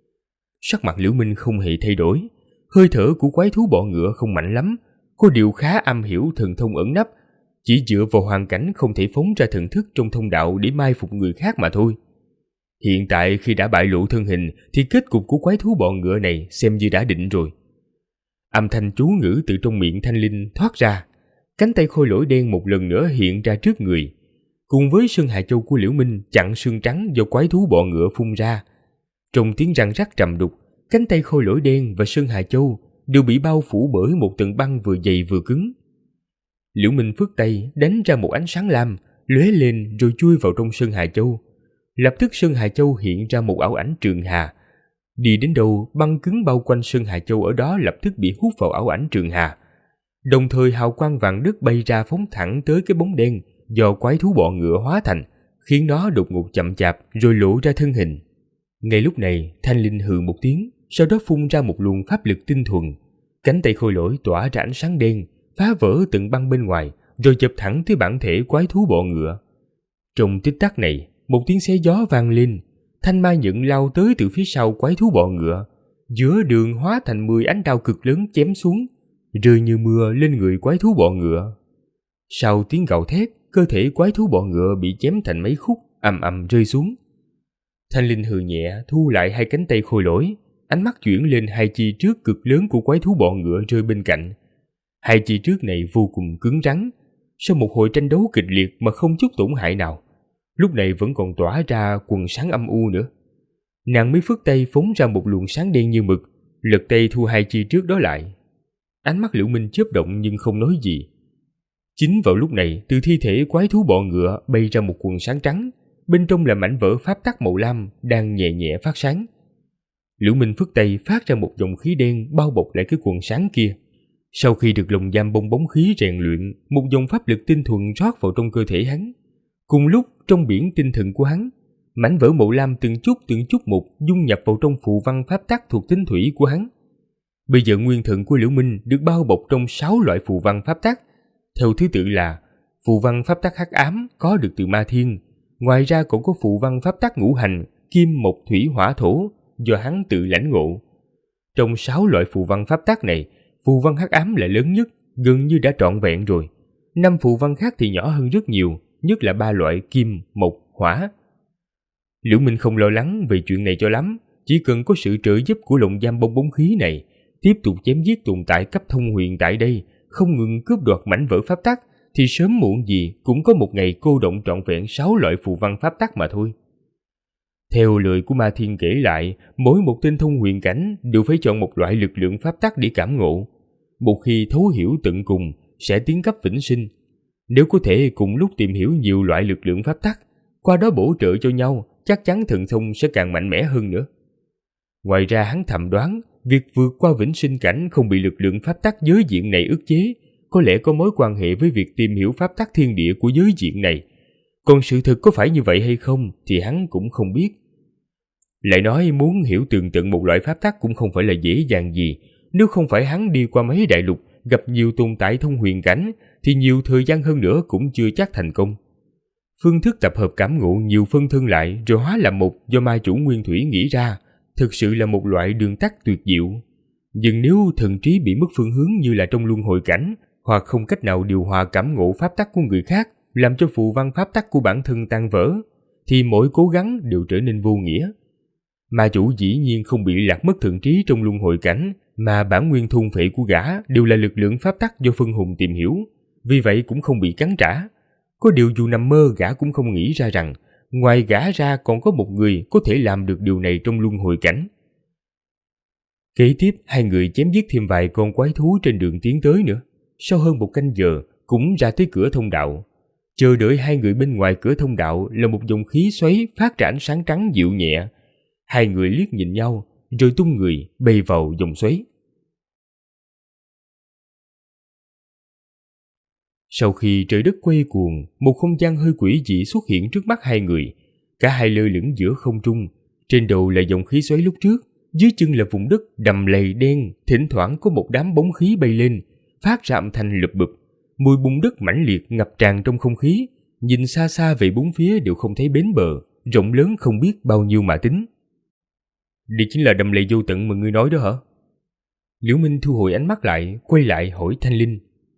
Sắc mặt Liễu Minh không hề thay đổi, hơi thở của quái thú bọ ngựa không mạnh lắm, có điều khá am hiểu thần thông ẩn nấp, chỉ dựa vào hoàn cảnh không thể phóng ra thần thức trong thông đạo để mai phục người khác mà thôi. Hiện tại khi đã bại lộ thân hình thì kết cục của quái thú bọ ngựa này xem như đã định rồi. Âm thanh chú ngữ từ trong miệng Thanh Linh thoát ra, cánh tay khôi lỗi đen một lần nữa hiện ra trước người, cùng với sơn hà châu của Liễu Minh chặn sương trắng do quái thú bọ ngựa phun ra. Trong tiếng răng rắc trầm đục, cánh tay khôi lỗi đen và sơn hà châu đều bị bao phủ bởi một tầng băng vừa dày vừa cứng. Liễu Minh phất tay đánh ra một ánh sáng lam, lóe lên rồi chui vào trong sơn hà châu. Lập tức sơn hà châu hiện ra một ảo ảnh trường hà. Đi đến đâu, băng cứng bao quanh sơn hà châu ở đó lập tức bị hút vào ảo ảnh trường hà. Đồng thời hào quang vàng đất bay ra phóng thẳng tới cái bóng đen do quái thú bọ ngựa hóa thành, khiến nó đột ngột chậm chạp rồi lộ ra thân hình. Ngay lúc này, Thanh Linh hừ một tiếng, sau đó phun ra một luồng pháp lực tinh thuần. Cánh tay khôi lỗi tỏa ra ánh sáng đen, phá vỡ từng băng bên ngoài, rồi chụp thẳng tới bản thể quái thú bọ ngựa. Trong tích tắc này, một tiếng xé gió vang lên, thanh ma nhẫn lao tới từ phía sau quái thú bọ ngựa, giữa đường hóa thành 10 ánh đao cực lớn chém xuống, rơi như mưa lên người quái thú bọ ngựa. Sau tiếng gào thét, cơ thể quái thú bọ ngựa bị chém thành mấy khúc, ầm ầm rơi xuống. Thanh Linh hừ nhẹ, thu lại hai cánh tay khôi lỗi, ánh mắt chuyển lên hai chi trước cực lớn của quái thú bọ ngựa rơi bên cạnh. Hai chi trước này vô cùng cứng rắn, sau một hồi tranh đấu kịch liệt mà không chút tổn hại nào, lúc này vẫn còn tỏa ra quần sáng âm u nữa. Nàng mới phất tay phóng ra một luồng sáng đen như mực, lật tay thu hai chi trước đó lại. Ánh mắt Liễu Minh chớp động nhưng không nói gì. Chính vào lúc này, từ thi thể quái thú bọ ngựa bay ra một quần sáng trắng, bên trong là mảnh vỡ pháp tắc màu lam đang nhẹ nhẹ phát sáng. Liễu Minh phất tay phát ra một dòng khí đen bao bọc lại cái quần sáng kia. Sau khi được lồng giam bong bóng khí rèn luyện, một dòng pháp lực tinh thuần rót vào trong cơ thể hắn. Cùng lúc trong biển tinh thần của hắn, mảnh vỡ màu lam từng chút một dung nhập vào trong phù văn pháp tắc thuộc tính thủy của hắn. Bây giờ nguyên thần của Liễu Minh được bao bọc trong 6 loại phù văn pháp tắc, theo thứ tự là phù văn pháp tắc hắc ám có được từ ma thiên, ngoài ra còn có phù văn pháp tắc ngũ hành kim mộc thủy hỏa thổ do hắn tự lãnh ngộ. Trong 6 loại phù văn pháp tắc này, phù văn hắc ám là lớn nhất, gần như đã trọn vẹn rồi. 5 phù văn khác thì nhỏ hơn rất nhiều, nhất là 3 loại kim, mộc, hỏa. Liễu Minh không lo lắng về chuyện này cho lắm, chỉ cần có sự trợ giúp của lồng giam bong bóng khí này, tiếp tục chém giết tồn tại cấp thông huyền tại đây, không ngừng cướp đoạt mảnh vỡ pháp tắc, thì sớm muộn gì cũng có một ngày cô động trọn vẹn 6 loại phù văn pháp tắc mà thôi. Theo lời của Ma Thiên kể lại, mỗi một tên thông huyền cảnh đều phải chọn một loại lực lượng pháp tắc để cảm ngộ. Một khi thấu hiểu tận cùng, sẽ tiến cấp vĩnh sinh. Nếu có thể cùng lúc tìm hiểu nhiều loại lực lượng pháp tắc, qua đó bổ trợ cho nhau, chắc chắn thần thông sẽ càng mạnh mẽ hơn nữa. Ngoài ra hắn thầm đoán, việc vượt qua vĩnh sinh cảnh không bị lực lượng pháp tắc giới diện này ức chế, có lẽ có mối quan hệ với việc tìm hiểu pháp tắc thiên địa của giới diện này. Còn sự thực có phải như vậy hay không thì hắn cũng không biết. Lại nói muốn hiểu tường tận một loại pháp tắc cũng không phải là dễ dàng gì. Nếu không phải hắn đi qua mấy đại lục, gặp nhiều tồn tại thông huyền cảnh, thì nhiều thời gian hơn nữa cũng chưa chắc thành công. Phương thức tập hợp cảm ngộ nhiều phân thân lại rồi hóa làm một do ma chủ Nguyên Thủy nghĩ ra, thực sự là một loại đường tắt tuyệt diệu. Nhưng nếu thần trí bị mất phương hướng như là trong luân hồi cảnh, hoặc không cách nào điều hòa cảm ngộ pháp tắc của người khác, làm cho phù văn pháp tắc của bản thân tan vỡ, thì mỗi cố gắng đều trở nên vô nghĩa. Ma chủ dĩ nhiên không bị lạc mất thần trí trong luân hồi cảnh, mà bản nguyên thôn phệ của gã đều là lực lượng pháp tắc do phân hồn tìm hiểu, vì vậy cũng không bị cắn trả. Có điều dù nằm mơ gã cũng không nghĩ ra rằng, ngoài gã ra còn có một người có thể làm được điều này trong luân hồi cảnh. Kế tiếp, hai người chém giết thêm vài con quái thú trên đường tiến tới nữa. Sau hơn một canh giờ, cũng ra tới cửa thông đạo. Chờ đợi hai người bên ngoài cửa thông đạo là một dòng khí xoáy phát ra ánh sáng trắng dịu nhẹ. Hai người liếc nhìn nhau, rồi tung người bay vào dòng xoáy. Sau khi trời đất quay cuồng, một không gian hơi quỷ dị xuất hiện trước mắt hai người. Cả hai lơ lửng giữa không trung, trên đầu là dòng khí xoáy lúc trước, dưới chân là vùng đất đầm lầy đen, thỉnh thoảng có một đám bóng khí bay lên, phát ra âm thanh lụp bụp. Mùi bùn đất mãnh liệt ngập tràn trong không khí, nhìn xa xa về bốn phía đều không thấy bến bờ, rộng lớn không biết bao nhiêu mà tính. Đây chính là đầm lầy vô tận mà ngươi nói đó hả? Liễu Minh thu hồi ánh mắt lại, quay lại hỏi Thanh Linh.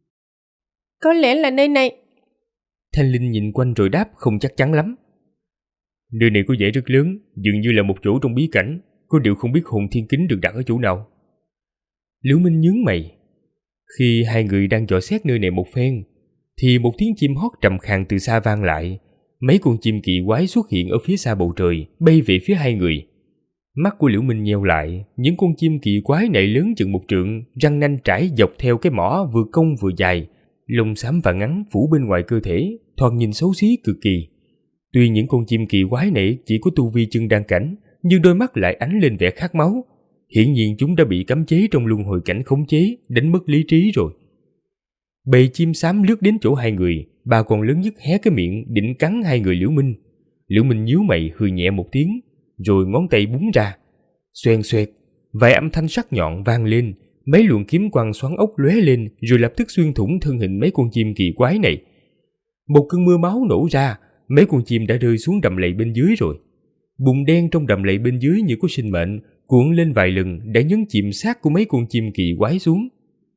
Có lẽ là nơi này. Thanh Linh nhìn quanh rồi đáp không chắc chắn lắm. Nơi này có vẻ rất lớn, dường như là một chỗ trong bí cảnh, có điều không biết hồn thiên kính được đặt ở chỗ nào. Liễu Minh nhướng mày. Khi hai người đang dò xét nơi này một phen, thì một tiếng chim hót trầm khàn từ xa vang lại. Mấy con chim kỳ quái xuất hiện ở phía xa bầu trời, bay về phía hai người. Mắt của Liễu Minh nheo lại, những con chim kỳ quái này lớn chừng một trượng, răng nanh trải dọc theo cái mỏ vừa cong vừa dài, lông xám và ngắn phủ bên ngoài cơ thể, thoạt nhìn xấu xí cực kỳ. Tuy những con chim kỳ quái này chỉ có tu vi chân đan cảnh, nhưng đôi mắt lại ánh lên vẻ khát máu. Hiển nhiên chúng đã bị cấm chế trong luân hồi cảnh khống chế, đánh mất lý trí rồi. Bầy chim xám lướt đến chỗ hai người, ba con lớn nhất hé cái miệng định cắn hai người Liễu Minh. Liễu Minh nhíu mày hừ nhẹ một tiếng, rồi ngón tay búng ra. Xoèn xoẹt, vài âm thanh sắc nhọn vang lên, mấy luồng kiếm quang xoắn ốc lóe lên, rồi lập tức xuyên thủng thân hình mấy con chim kỳ quái này. Một cơn mưa máu nổ ra, mấy con chim đã rơi xuống đầm lầy bên dưới rồi. Bùn đen trong đầm lầy bên dưới như có sinh mệnh, cuộn lên vài lần đã nhấn chìm xác của mấy con chim kỳ quái xuống.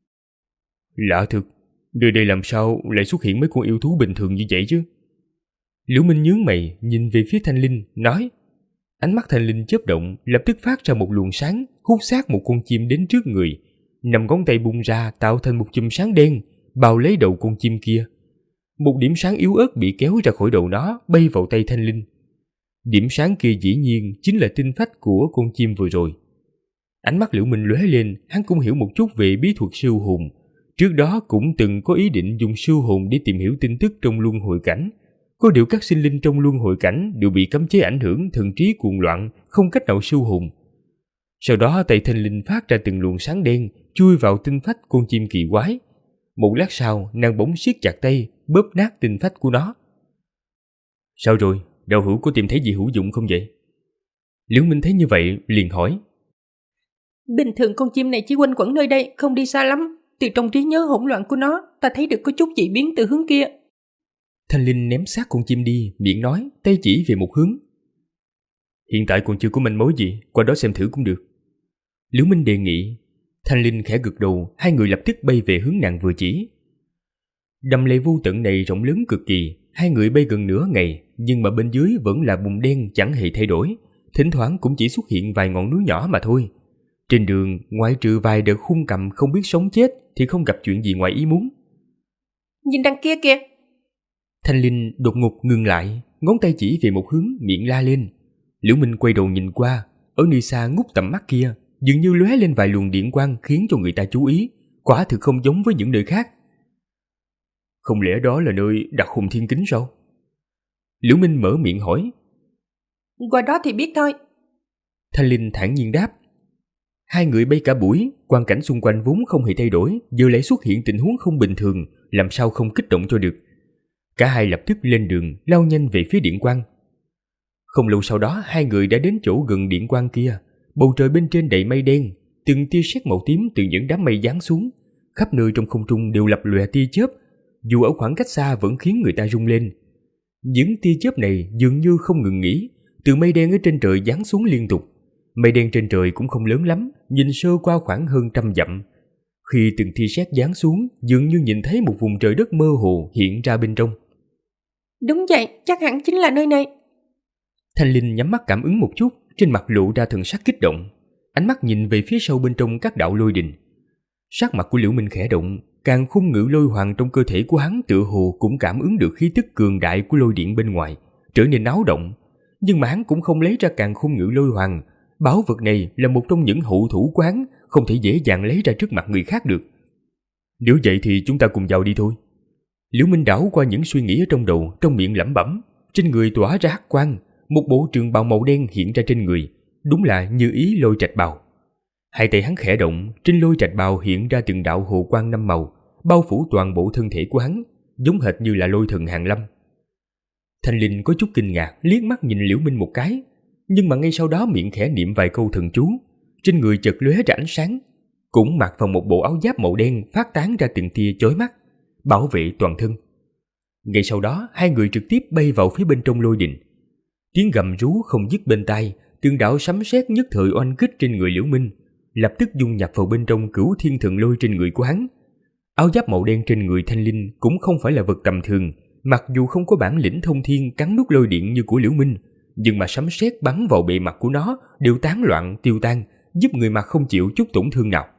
Lạ thực, nơi đây làm sao lại xuất hiện mấy con yêu thú bình thường như vậy chứ? Liễu Minh nhướng mày nhìn về phía Thanh Linh, nói. Ánh mắt Thanh Linh chớp động, lập tức phát ra một luồng sáng, hút xác một con chim đến trước người. Nằm ngón tay bung ra tạo thành một chùm sáng đen, bao lấy đầu con chim kia. Một điểm sáng yếu ớt bị kéo ra khỏi đầu nó, bay vào tay Thanh Linh. Điểm sáng kia dĩ nhiên chính là tinh phách của con chim vừa rồi. Ánh mắt Liễu Minh lóe lên, hắn cũng hiểu một chút về bí thuật siêu hồn. Trước đó cũng từng có ý định dùng siêu hồn để tìm hiểu tin tức trong luân hồi cảnh. Có điều các sinh linh trong luân hồi cảnh đều bị cấm chế ảnh hưởng, thần trí cuồng loạn, không cách nào siêu hồn. Sau đó tay Thanh Linh phát ra từng luồng sáng đen, chui vào tinh phách con chim kỳ quái. Một lát sau, nàng bỗng siết chặt tay, bóp nát tinh phách của nó. Sao rồi, đạo hữu có tìm thấy gì hữu dụng không vậy? Liễu Minh thấy như vậy, liền hỏi. Bình thường con chim này chỉ quanh quẩn nơi đây, không đi xa lắm. Từ trong trí nhớ hỗn loạn của nó, ta thấy được có chút dị biến từ hướng kia. Thanh Linh ném xác con chim đi, miệng nói, tay chỉ về một hướng. Hiện tại còn chưa có manh mối gì, qua đó xem thử cũng được. Liễu Minh đề nghị. Thanh Linh khẽ gật đầu, hai người lập tức bay về hướng nàng vừa chỉ. Đầm lầy vô tận này rộng lớn cực kỳ, hai người bay gần nửa ngày, nhưng mà bên dưới vẫn là bùn đen chẳng hề thay đổi, thỉnh thoảng cũng chỉ xuất hiện vài ngọn núi nhỏ mà thôi. Trên đường, ngoại trừ vài đợt khung cầm không biết sống chết thì không gặp chuyện gì ngoài ý muốn. Nhìn đằng kia kìa. Thanh Linh đột ngột ngừng lại, ngón tay chỉ về một hướng, miệng la lên. Liễu Minh quay đầu nhìn qua, ở nơi xa ngút tầm mắt kia, dường như lóe lên vài luồng điện quang khiến cho người ta chú ý, quả thực không giống với những nơi khác. Không lẽ đó là nơi đặt hồn thiên kính sao? Liễu Minh mở miệng hỏi. Qua đó thì biết thôi. Thanh Linh thản nhiên đáp. Hai người bay cả buổi, quang cảnh xung quanh vốn không hề thay đổi, giờ lại xuất hiện tình huống không bình thường, làm sao không kích động cho được. Cả hai lập tức lên đường, lao nhanh về phía điện quang. Không lâu sau đó, hai người đã đến chỗ gần điện quang kia. Bầu trời bên trên đầy mây đen, từng tia sét màu tím từ những đám mây giáng xuống, khắp nơi trong không trung đều lập lòe tia chớp, dù ở khoảng cách xa vẫn khiến người ta rung lên. Những tia chớp này dường như không ngừng nghỉ, từ mây đen ở trên trời giáng xuống liên tục. Mây đen trên trời cũng không lớn lắm, nhìn sơ qua khoảng hơn 100 dặm. Khi từng tia sét giáng xuống, dường như nhìn thấy một vùng trời đất mơ hồ hiện ra bên trong. Đúng vậy, chắc hẳn chính là nơi này. Thanh Linh nhắm mắt cảm ứng một chút, trên mặt lộ ra thần sắc kích động, ánh mắt nhìn về phía sâu bên trong các đạo lôi đình. Sắc mặt của Liễu Minh khẽ động, càng khung ngự lôi hoàng trong cơ thể của hắn tựa hồ cũng cảm ứng được khí tức cường đại của lôi điện bên ngoài, trở nên náo động. Nhưng mà hắn cũng không lấy ra càng khung ngự lôi hoàng. Bảo vật này là một trong những hậu thủ của hắn, không thể dễ dàng lấy ra trước mặt người khác được. Nếu vậy thì chúng ta cùng vào đi thôi. Liễu Minh đảo qua những suy nghĩ ở trong đầu, trong miệng lẩm bẩm, trên người tỏa ra hắc quang, một bộ trường bào màu đen hiện ra trên người, đúng là như ý lôi trạch bào. Hai tay hắn khẽ động, trên lôi trạch bào hiện ra từng đạo hồ quang 5 màu, bao phủ toàn bộ thân thể của hắn, giống hệt như là lôi thần hàng lâm. Thanh Linh có chút kinh ngạc, liếc mắt nhìn Liễu Minh một cái, nhưng mà ngay sau đó miệng khẽ niệm vài câu thần chú, trên người chợt lóe ra ánh sáng, cũng mặc vào một bộ áo giáp màu đen phát tán ra từng tia chói mắt, bảo vệ toàn thân. Ngay sau đó, hai người trực tiếp bay vào phía bên trong lôi đình. Tiếng gầm rú không dứt bên tai, từng đạo sấm sét nhất thời oanh kích trên người Liễu Minh, lập tức dung nhập vào bên trong Cửu Thiên Thần Lôi trên người của hắn. Áo giáp màu đen trên người Thanh Linh cũng không phải là vật tầm thường, mặc dù không có bản lĩnh thông thiên cắn nuốt lôi điện như của Liễu Minh, nhưng mà sấm sét bắn vào bề mặt của nó đều tán loạn tiêu tan, giúp người mặc không chịu chút tổn thương nào.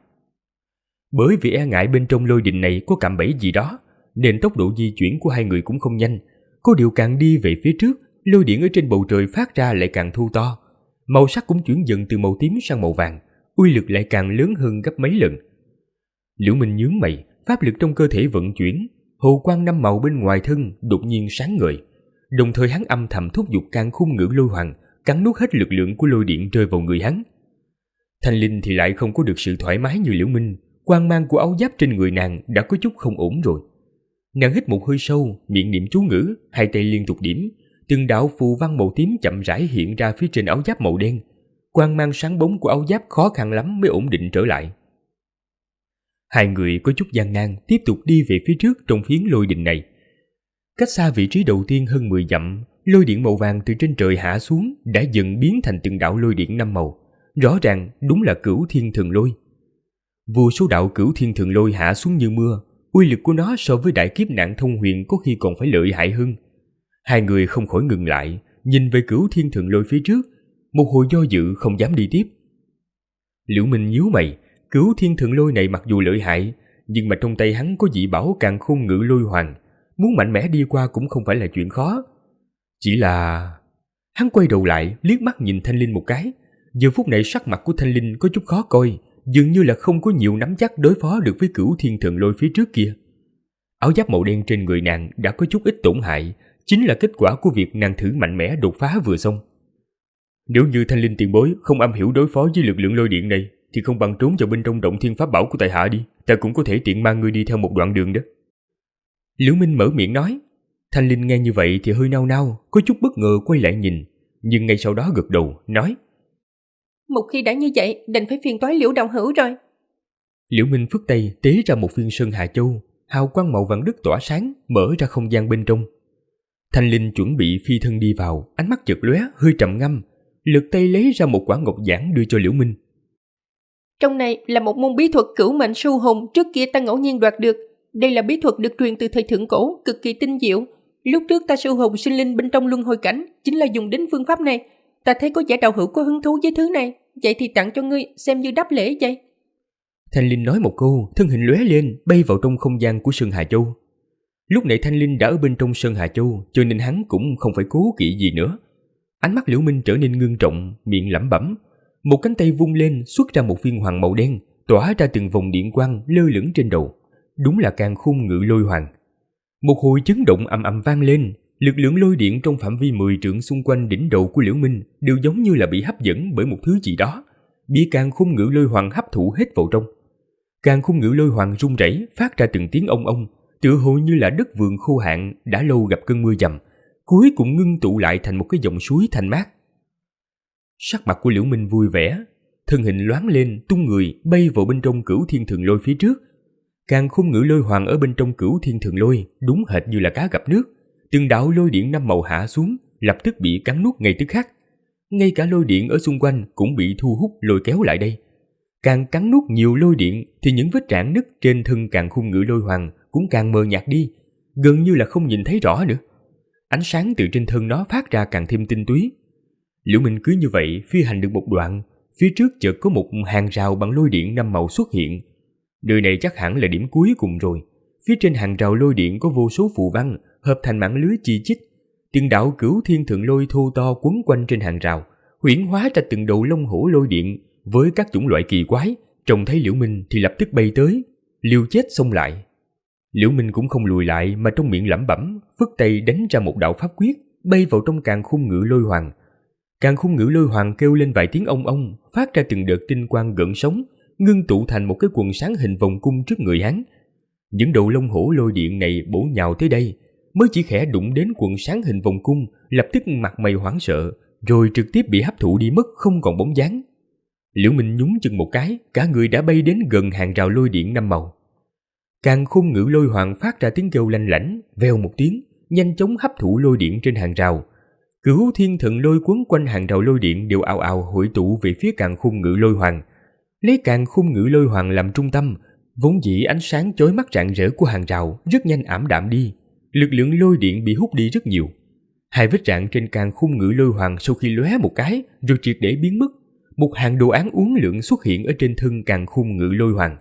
Bởi vì e ngại bên trong lôi đình này có cạm bẫy gì đó, nên tốc độ di chuyển của hai người cũng không nhanh. Có điều càng đi về phía trước, lôi điện ở trên bầu trời phát ra lại càng thu to, màu sắc cũng chuyển dần từ màu tím sang màu vàng, uy lực lại càng lớn hơn gấp mấy lần. Liễu Minh nhướng mày, pháp lực trong cơ thể vận chuyển, hồ quang 5 màu bên ngoài thân đột nhiên sáng ngời, đồng thời hắn âm thầm thúc giục can khung ngự lôi hoàng, cắn nuốt hết lực lượng của lôi điện rơi vào người hắn. Thanh Linh thì lại không có được sự thoải mái như Liễu Minh, quang mang của áo giáp trên người nàng đã có chút không ổn rồi. Nàng hít một hơi sâu, miệng niệm chú ngữ, hai tay liên tục điểm, từng đạo phù văn màu tím chậm rãi hiện ra phía trên áo giáp màu đen. Quang mang sáng bóng của áo giáp khó khăn lắm mới ổn định trở lại. Hai người có chút gian nan tiếp tục đi về phía trước trong phiến lôi đình này. Cách xa vị trí đầu tiên hơn 10 dặm, lôi điện màu vàng từ trên trời hạ xuống đã dần biến thành từng đạo lôi điện 5 màu. Rõ ràng đúng là Cửu Thiên Thần Lôi. Vô số đạo Cửu Thiên Thần Lôi hạ xuống như mưa, uy lực của nó so với đại kiếp nạn thông huyền có khi còn phải lợi hại hơn. Hai người không khỏi ngừng lại, nhìn về Cửu Thiên Thần Lôi phía trước, một hồi do dự không dám đi tiếp. Liễu Minh nhíu mày, Cửu Thiên Thần Lôi này mặc dù lợi hại, nhưng mà trong tay hắn có dị bảo Càn Khôn Ngự Lôi Hoàng, muốn mạnh mẽ đi qua cũng không phải là chuyện khó. Chỉ là... Hắn quay đầu lại, liếc mắt nhìn Thanh Linh một cái. Giờ phút này sắc mặt của Thanh Linh có chút khó coi, dường như là không có nhiều nắm chắc đối phó được với Cửu Thiên Thần Lôi phía trước kia. Áo giáp màu đen trên người nàng đã có chút ít tổn hại, chính là kết quả của việc nàng thử mạnh mẽ đột phá vừa xong. Nếu như Thanh Linh tiền bối không am hiểu đối phó với lực lượng lôi điện này, thì không bằng trốn vào bên trong động thiên pháp bảo của tại hạ đi, ta cũng có thể tiện mang ngươi đi theo một đoạn đường đó. Liễu Minh mở miệng nói. Thanh Linh nghe như vậy thì hơi nao nao, có chút bất ngờ quay lại nhìn, nhưng ngay sau đó gật đầu, nói: Một khi đã như vậy, đành phải phiền toái Liễu đạo hữu rồi. Liễu Minh phất tay tế ra một viên sơn hà châu, hào quang màu vàng đất tỏa sáng, mở ra không gian bên trong. Thanh Linh chuẩn bị phi thân đi vào, ánh mắt chợt lóe, hơi trầm ngâm, lật tay lấy ra một quả ngọc giản đưa cho Liễu Minh. Trong này là một môn bí thuật cửu mệnh su hồn, trước kia ta ngẫu nhiên đoạt được. Đây là bí thuật được truyền từ thời thượng cổ, cực kỳ tinh diệu. Lúc trước ta su hồn sinh linh bên trong luân hồi cảnh, chính là dùng đến phương pháp này. Ta thấy có giả đạo hữu có hứng thú với thứ này, vậy thì tặng cho ngươi, xem như đáp lễ vậy. Thanh Linh nói một câu, thân hình lóe lên, bay vào trong không gian của Sơn Hà Châu. Lúc này Thanh Linh đã ở bên trong Sơn Hà Châu, cho nên hắn cũng không phải cố kỵ gì nữa. Ánh mắt Liễu Minh trở nên ngưng trọng, miệng lẩm bẩm. Một cánh tay vung lên, xuất ra một viên hoàng màu đen, tỏa ra từng vòng điện quang lơ lửng trên đầu. Đúng là Càn Khôn Ngự Lôi Hoàng. Một hồi chấn động ầm ầm vang lên, lực lượng lôi điện trong phạm vi 10 trượng xung quanh đỉnh đầu của Liễu Minh đều giống như là bị hấp dẫn bởi một thứ gì đó, bị Càn Khôn Ngự Lôi Hoàng hấp thụ hết vào trong. Càn Khôn Ngự Lôi Hoàng rung rẩy, phát ra từng tiếng ông ông, tựa hồ như là đất vườn khô hạn đã lâu gặp cơn mưa dầm, cuối cùng ngưng tụ lại thành một cái dòng suối thanh mát. Sắc mặt của Liễu Minh vui vẻ, thân hình loáng lên, tung người bay vào bên trong Cửu Thiên Thần Lôi phía trước. Càn khôn ngự lôi hoàng ở bên trong Cửu Thiên Thần Lôi đúng hệt như là cá gặp nước, từng đạo lôi điện 5 màu hạ xuống, lập tức bị cắn nuốt ngay tức khắc. Ngay cả lôi điện ở xung quanh cũng bị thu hút lôi kéo lại đây. Càng cắn nuốt nhiều lôi điện thì những vết rạn nứt trên thân Càn khôn ngự lôi hoàng cũng càng mờ nhạt đi, gần như là không nhìn thấy rõ nữa. Ánh sáng từ trên thân nó phát ra càng thêm tinh túy. Liễu Minh cứ như vậy phi hành được một đoạn, phía trước chợt có một hàng rào bằng lôi điện 5 màu xuất hiện. Nơi này chắc hẳn là điểm cuối cùng rồi. Phía trên hàng rào lôi điện có vô số phù văn hợp thành mạng lưới chi chít. Từng đạo Cửu Thiên Thần Lôi thô to quấn quanh trên hàng rào, huyễn hóa ra từng đầu lông hổ lôi điện với các chủng loại kỳ quái. Trông thấy Liễu Minh thì lập tức bay tới, liều chết xông lại. Liễu Minh cũng không lùi lại mà trong miệng lẩm bẩm, phất tay đánh ra một đạo pháp quyết, bay vào trong Càn khôn ngự lôi hoàng. Càn khôn ngự lôi hoàng kêu lên vài tiếng ong ong, phát ra từng đợt tinh quang gợn sóng, ngưng tụ thành một cái quần sáng hình vòng cung trước người hắn. Những đầu lông hổ lôi điện này bổ nhào tới đây, mới chỉ khẽ đụng đến quần sáng hình vòng cung, lập tức mặt mày hoảng sợ, rồi trực tiếp bị hấp thụ đi mất không còn bóng dáng. Liễu Minh nhún chân một cái, cả người đã bay đến gần hàng rào lôi điện 5 màu. Càn khôn ngự lôi hoàng phát ra tiếng kêu lanh lảnh, vèo một tiếng, nhanh chóng hấp thụ lôi điện trên hàng rào. Cửu Thiên Thần Lôi quấn quanh hàng rào lôi điện đều ào ào hội tụ về phía Càn khôn ngự lôi hoàng. Lấy Càn khôn ngự lôi hoàng làm trung tâm, vốn dĩ ánh sáng chói mắt rạng rỡ của hàng rào rất nhanh ảm đạm đi, lực lượng lôi điện bị hút đi rất nhiều. Hai vết rạn trên Càn khôn ngự lôi hoàng sau khi lóe một cái rồi triệt để biến mất, một hàng đồ án uốn lượn xuất hiện ở trên thân Càn khôn ngự lôi hoàng.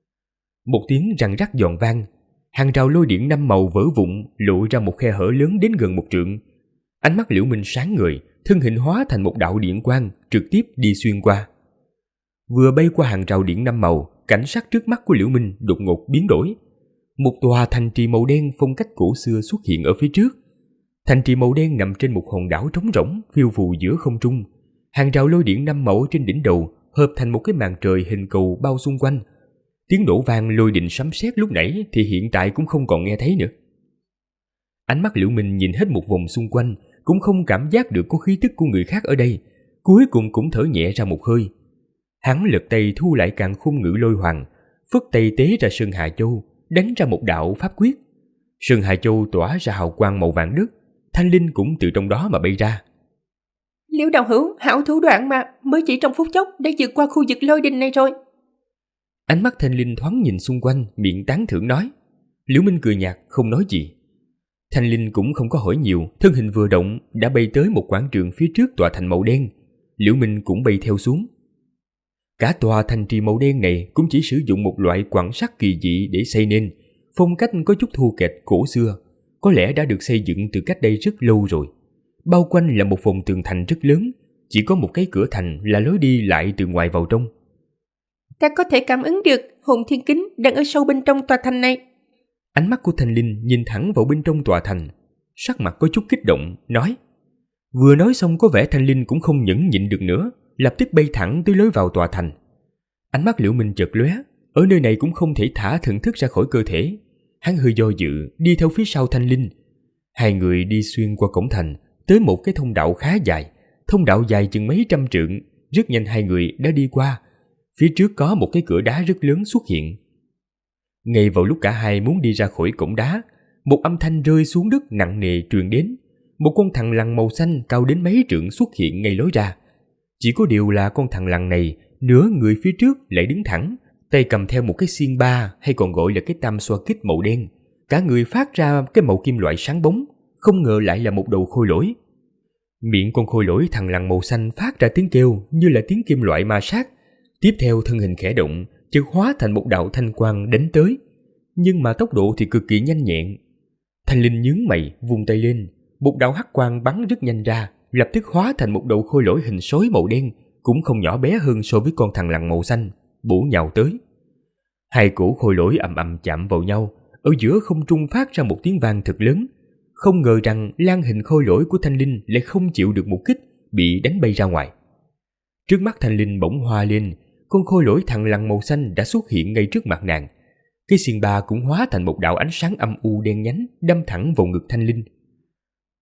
Một tiếng răng rắc giòn vang, hàng rào lôi điện 5 màu vỡ vụn, lộ ra một khe hở lớn đến gần 1 trượng. Ánh mắt Liễu Minh sáng ngời, thân hình hóa thành một đạo điện quang, trực tiếp đi xuyên qua. Vừa bay qua hàng rào điện 5 màu, cảnh sắc trước mắt của Liễu Minh đột ngột biến đổi. Một tòa thành trì màu đen phong cách cổ xưa xuất hiện ở phía trước. Thành trì màu đen nằm trên một hòn đảo trống rỗng, phiêu phù giữa không trung. Hàng rào lôi điện 5 màu trên đỉnh đầu hợp thành một cái màn trời hình cầu bao xung quanh. Tiếng nổ vang lôi đình sấm sét lúc nãy thì hiện tại cũng không còn nghe thấy nữa. Ánh mắt Liễu Minh nhìn hết một vòng xung quanh, cũng không cảm giác được có khí tức của người khác ở đây, cuối cùng cũng thở nhẹ ra một hơi. Hắn lật tay thu lại Càn khôn ngự lôi hoàng, phất tay tế ra Sơn Hà Châu, đánh ra một đạo pháp quyết. Sơn Hà Châu tỏa ra hào quang màu vàng đất, thanh linh cũng từ trong đó mà bay ra. Liễu đạo hữu, hảo thủ đoạn mà, mới chỉ trong phút chốc đã vượt qua khu vực lôi đình này rồi. Ánh mắt thanh linh thoáng nhìn xung quanh, miệng tán thưởng nói. Liễu Minh cười nhạt không nói gì. Thanh linh cũng không có hỏi nhiều, thân hình vừa động đã bay tới một quảng trường phía trước tòa thành màu đen. Liễu Minh cũng bay theo xuống. Cả tòa thành trì màu đen này cũng chỉ sử dụng một loại quặng sắt kỳ dị để xây nên, phong cách có chút thô kệch cổ xưa, có lẽ đã được xây dựng từ cách đây rất lâu rồi. Bao quanh là một vòng tường thành rất lớn, chỉ có một cái cửa thành là lối đi lại từ ngoài vào trong. Ta có thể cảm ứng được hồn thiên kính đang ở sâu bên trong tòa thành này. Ánh mắt của Thanh Linh nhìn thẳng vào bên trong tòa thành, sắc mặt có chút kích động, nói. Vừa nói xong có vẻ Thanh Linh cũng không nhẫn nhịn được nữa, lập tức bay thẳng tới lối vào tòa thành. Ánh mắt Liễu Minh chợt lóe, ở nơi này cũng không thể thả thần thức ra khỏi cơ thể. Hắn hơi do dự, đi theo phía sau Thanh Linh. Hai người đi xuyên qua cổng thành, tới một cái thông đạo khá dài, thông đạo dài chừng mấy trăm trượng, rất nhanh hai người đã đi qua. Phía trước có một cái cửa đá rất lớn xuất hiện. Ngay vào lúc cả hai muốn đi ra khỏi cổng đá, một âm thanh rơi xuống đất nặng nề truyền đến. Một con thằn lằn màu xanh cao đến mấy trượng xuất hiện ngay lối ra. Chỉ có điều là con thằn lằn này, nửa người phía trước lại đứng thẳng, tay cầm theo một cái xiên ba hay còn gọi là cái tam xoa kích màu đen. Cả người phát ra cái màu kim loại sáng bóng, không ngờ lại là một đầu khôi lỗi. Miệng con khôi lỗi thằn lằn màu xanh phát ra tiếng kêu như là tiếng kim loại ma sát. Tiếp theo thân hình khẽ động, chợt hóa thành một đạo thanh quang đánh tới, nhưng mà tốc độ thì cực kỳ nhanh nhẹn. Thanh Linh nhướng mày, vung tay lên, một đạo hắc quang bắn rất nhanh ra, lập tức hóa thành một đầu khôi lỗi hình sói màu đen, cũng không nhỏ bé hơn so với con thằn lằn màu xanh, bổ nhào tới. Hai cổ khôi lỗi ầm ầm chạm vào nhau, ở giữa không trung phát ra một tiếng vang thật lớn. Không ngờ rằng lan hình khôi lỗi của Thanh Linh lại không chịu được một kích, bị đánh bay ra ngoài. Trước mắt Thanh Linh bỗng hoa lên, con khôi lỗi thằn lằn màu xanh đã xuất hiện ngay trước mặt nàng. Cái xiên ba cũng hóa thành một đạo ánh sáng âm u đen nhánh, đâm thẳng vào ngực Thanh Linh.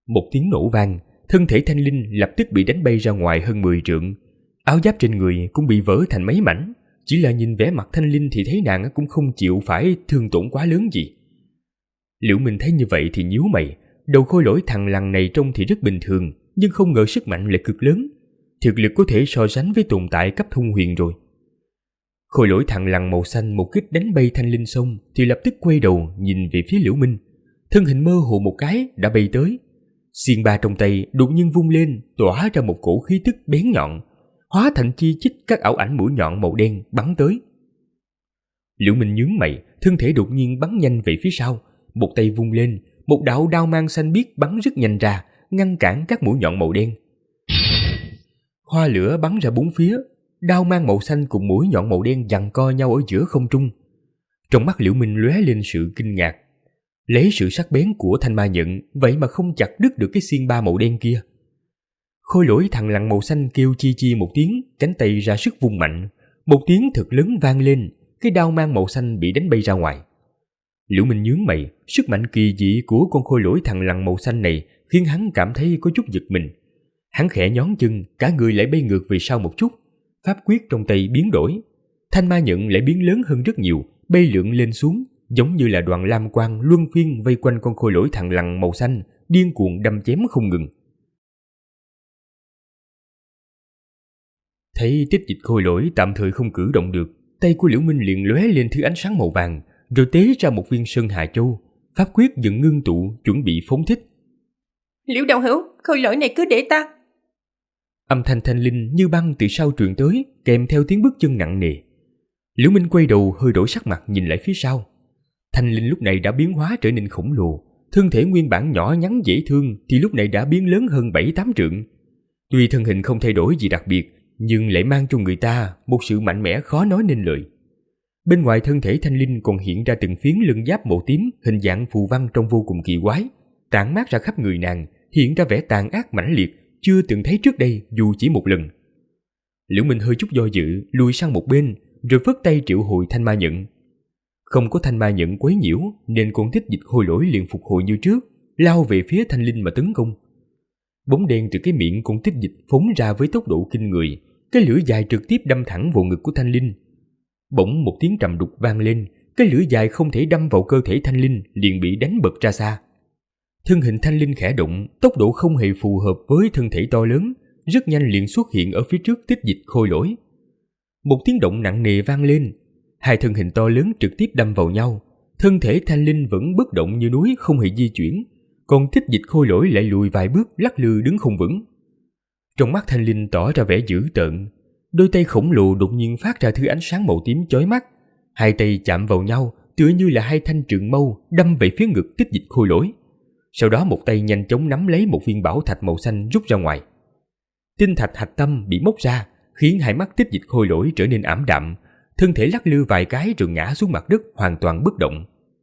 Một tiếng nổ vang, thân thể Thanh Linh lập tức bị đánh bay ra ngoài hơn 10 trượng. Áo giáp trên người cũng bị vỡ thành mấy mảnh. Chỉ là nhìn vẻ mặt Thanh Linh thì thấy nàng cũng không chịu phải thương tổn quá lớn gì. Liễu Minh thấy như vậy thì nhíu mày. Đầu khôi lỗi thằng lằn này trông thì rất bình thường, nhưng không ngờ sức mạnh lại cực lớn. Thực lực có thể so sánh với tồn tại cấp thông huyền rồi. Khôi lỗi thằng lằn màu xanh một kích đánh bay Thanh Linh xong thì lập tức quay đầu nhìn về phía Liễu Minh. Thân hình mơ hồ một cái đã bay tới. Xiên ba trong tay đột nhiên vung lên, tỏa ra một cổ khí tức bén nhọn, hóa thành chi chít các ảo ảnh mũi nhọn màu đen bắn tới. Liễu Minh nhướng mày, thân thể đột nhiên bắn nhanh về phía sau, một tay vung lên, một đạo đao mang xanh biếc bắn rất nhanh ra, ngăn cản các mũi nhọn màu đen. Hoa lửa bắn ra bốn phía, đao mang màu xanh cùng mũi nhọn màu đen giằng co nhau ở giữa không trung. Trong mắt Liễu Minh lóe lên sự kinh ngạc. Lấy sự sắc bén của thanh ma nhận, vậy mà không chặt đứt được cái xiên ba màu đen kia. Khôi lỗi thằng lằn màu xanh kêu chi chi một tiếng, cánh tay ra sức vung mạnh. Một tiếng thật lớn vang lên, cái đao mang màu xanh bị đánh bay ra ngoài. Liễu Minh nhướng mày, sức mạnh kỳ dị của con khôi lỗi thằng lằn màu xanh này khiến hắn cảm thấy có chút giật mình. Hắn khẽ nhón chân, cả người lại bay ngược về sau một chút. Pháp quyết trong tay biến đổi, thanh ma nhận lại biến lớn hơn rất nhiều, bay lượn lên xuống, giống như là đoàn lam quang luân phiên vây quanh con khôi lỗi thằng lằn màu xanh, điên cuồng đâm chém không ngừng. Thấy tích dịch khôi lỗi tạm thời không cử động được, tay của Liễu Minh liền lóe lên thứ ánh sáng màu vàng, rồi tế ra một viên sơn hà châu. Pháp quyết dần ngưng tụ, chuẩn bị phóng thích. Liễu đạo hữu, khôi lỗi này cứ để ta. Âm thanh Thanh Linh như băng từ sau truyền tới, kèm theo tiếng bước chân nặng nề. Liễu Minh quay đầu hơi đổi sắc mặt nhìn lại phía sau. Thanh Linh lúc này đã biến hóa trở nên khổng lồ, thân thể nguyên bản nhỏ nhắn dễ thương thì lúc này đã biến lớn hơn 7-8 trượng. Tuy thân hình không thay đổi gì đặc biệt, nhưng lại mang cho người ta một sự mạnh mẽ khó nói nên lời. Bên ngoài thân thể Thanh Linh còn hiện ra từng phiến lân giáp màu tím hình dạng phù văn trông vô cùng kỳ quái, tản mát ra khắp người nàng, hiện ra vẻ tàn ác mãnh liệt chưa từng thấy trước đây dù chỉ một lần. Liễu Minh hơi chút do dự, lùi sang một bên, rồi phất tay triệu hồi thanh ma nhận. Không có thanh ma nhận quấy nhiễu nên con tích dịch khôi lỗi liền phục hồi như trước, lao về phía Thanh Linh mà tấn công. Bóng đen từ cái miệng con tích dịch phóng ra với tốc độ kinh người, cái lưỡi dài trực tiếp đâm thẳng vào ngực của Thanh Linh. Bỗng một tiếng trầm đục vang lên, cái lưỡi dài không thể đâm vào cơ thể Thanh Linh liền bị đánh bật ra xa. Thân hình Thanh Linh khẽ động, tốc độ không hề phù hợp với thân thể to lớn, rất nhanh liền xuất hiện ở phía trước tích dịch khôi lỗi. Một tiếng động nặng nề vang lên, hai thân hình to lớn trực tiếp đâm vào nhau. Thân thể Thanh Linh vẫn bất động như núi không hề di chuyển, còn tích dịch khôi lỗi lại lùi vài bước lắc lư đứng không vững. Trong mắt Thanh Linh tỏ ra vẻ dữ tợn, đôi tay khổng lồ đột nhiên phát ra thứ ánh sáng màu tím chói mắt. Hai tay chạm vào nhau tựa như là hai thanh trường mâu đâm về phía ngực tích dịch khôi lỗi. Sau đó một tay nhanh chóng nắm lấy một viên bảo thạch màu xanh rút ra ngoài. Tinh thạch hạch tâm bị móc ra, khiến hai mắt tích dịch khôi lỗi trở nên ảm đạm, thân thể lắc lư vài cái rồi ngã xuống mặt đất hoàn toàn bất động.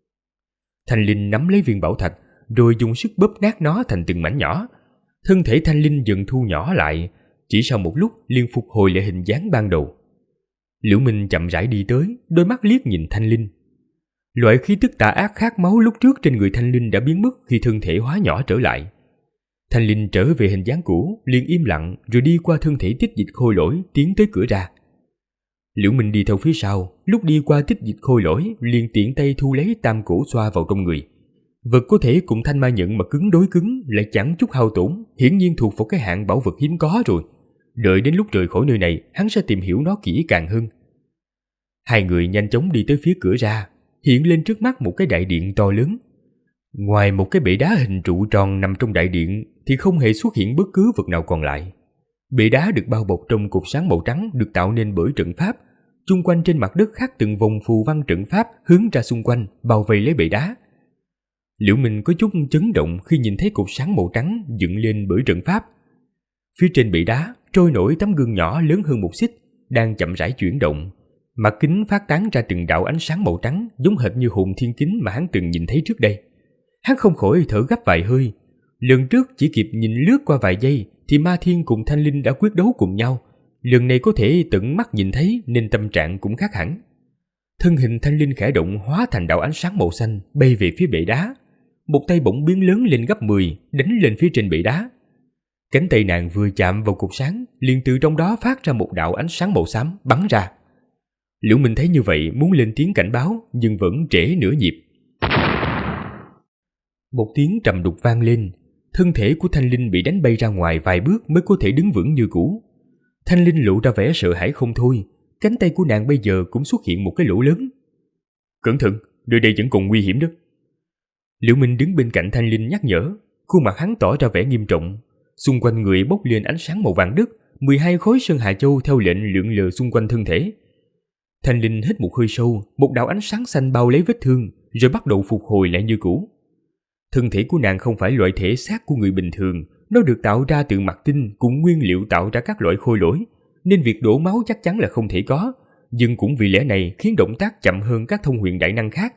Thanh Linh nắm lấy viên bảo thạch, rồi dùng sức bóp nát nó thành từng mảnh nhỏ. Thân thể Thanh Linh dần thu nhỏ lại, chỉ sau một lúc liền phục hồi lại hình dáng ban đầu. Liễu Minh chậm rãi đi tới, đôi mắt liếc nhìn Thanh Linh. Loại khí tức tà ác khát máu lúc trước trên người Thanh Linh đã biến mất khi thân thể hóa nhỏ trở lại. Thanh Linh trở về hình dáng cũ, liền im lặng rồi đi qua thân thể tích dịch khôi lỗi tiến tới cửa ra. Liễu Minh đi theo phía sau, lúc đi qua tích dịch khôi lỗi liền tiện tay thu lấy tam cổ xoa vào trong người. Vật có thể cùng thanh ma nhận mà cứng đối cứng lại chẳng chút hao tổn, hiển nhiên thuộc vào cái hạng bảo vật hiếm có rồi. Đợi đến lúc rời khỏi nơi này, hắn sẽ tìm hiểu nó kỹ càng hơn. Hai người nhanh chóng đi tới phía cửa ra, hiện lên trước mắt một cái đại điện to lớn. Ngoài một cái bệ đá hình trụ tròn nằm trong đại điện thì không hề xuất hiện bất cứ vật nào còn lại. Bệ đá được bao bọc trong cột sáng màu trắng được tạo nên bởi trận pháp. Chung quanh trên mặt đất khắc từng vòng phù văn trận pháp hướng ra xung quanh, bao vây lấy bệ đá. Liễu Minh có chút chấn động khi nhìn thấy cột sáng màu trắng dựng lên bởi trận pháp. Phía trên bệ đá trôi nổi tấm gương nhỏ lớn hơn một xích, đang chậm rãi chuyển động. Mặt kính phát tán ra từng đạo ánh sáng màu trắng giống hệt như hồn thiên kính mà hắn từng nhìn thấy trước đây. Hắn không khỏi thở gấp vài hơi. Lần trước chỉ kịp nhìn lướt qua vài giây thì Ma Thiên cùng Thanh Linh đã quyết đấu cùng nhau. Lần này có thể tận mắt nhìn thấy nên tâm trạng cũng khác hẳn. Thân hình Thanh Linh khẽ động hóa thành đạo ánh sáng màu xanh bay về phía bệ đá. một tay bỗng biến lớn lên gấp 10, đánh lên phía trên bệ đá. Cánh tay nàng vừa chạm vào cột sáng, liền từ trong đó phát ra một đạo ánh sáng màu xám bắn ra. Liễu Minh thấy như vậy muốn lên tiếng cảnh báo, nhưng vẫn trễ nửa nhịp. Một tiếng trầm đục vang lên, thân thể của Thanh Linh bị đánh bay ra ngoài vài bước mới có thể đứng vững như cũ. Thanh Linh lộ ra vẻ sợ hãi không thôi, cánh tay của nàng bây giờ cũng xuất hiện một cái lỗ lớn. Cẩn thận, nơi đây vẫn còn nguy hiểm đó. Liễu Minh đứng bên cạnh Thanh Linh nhắc nhở, khuôn mặt hắn tỏ ra vẻ nghiêm trọng. Xung quanh người bốc lên ánh sáng màu vàng đất, 12 khối sơn hà châu theo lệnh lượn lờ xung quanh thân thể. Thanh Linh hít một hơi sâu, một đạo ánh sáng xanh bao lấy vết thương, rồi bắt đầu phục hồi lại như cũ. Thân thể của nàng không phải loại thể xác của người bình thường, nó được tạo ra từ mặt tinh cùng nguyên liệu tạo ra các loại khôi lỗi, nên việc đổ máu chắc chắn là không thể có, nhưng cũng vì lẽ này khiến động tác chậm hơn các thông huyền đại năng khác.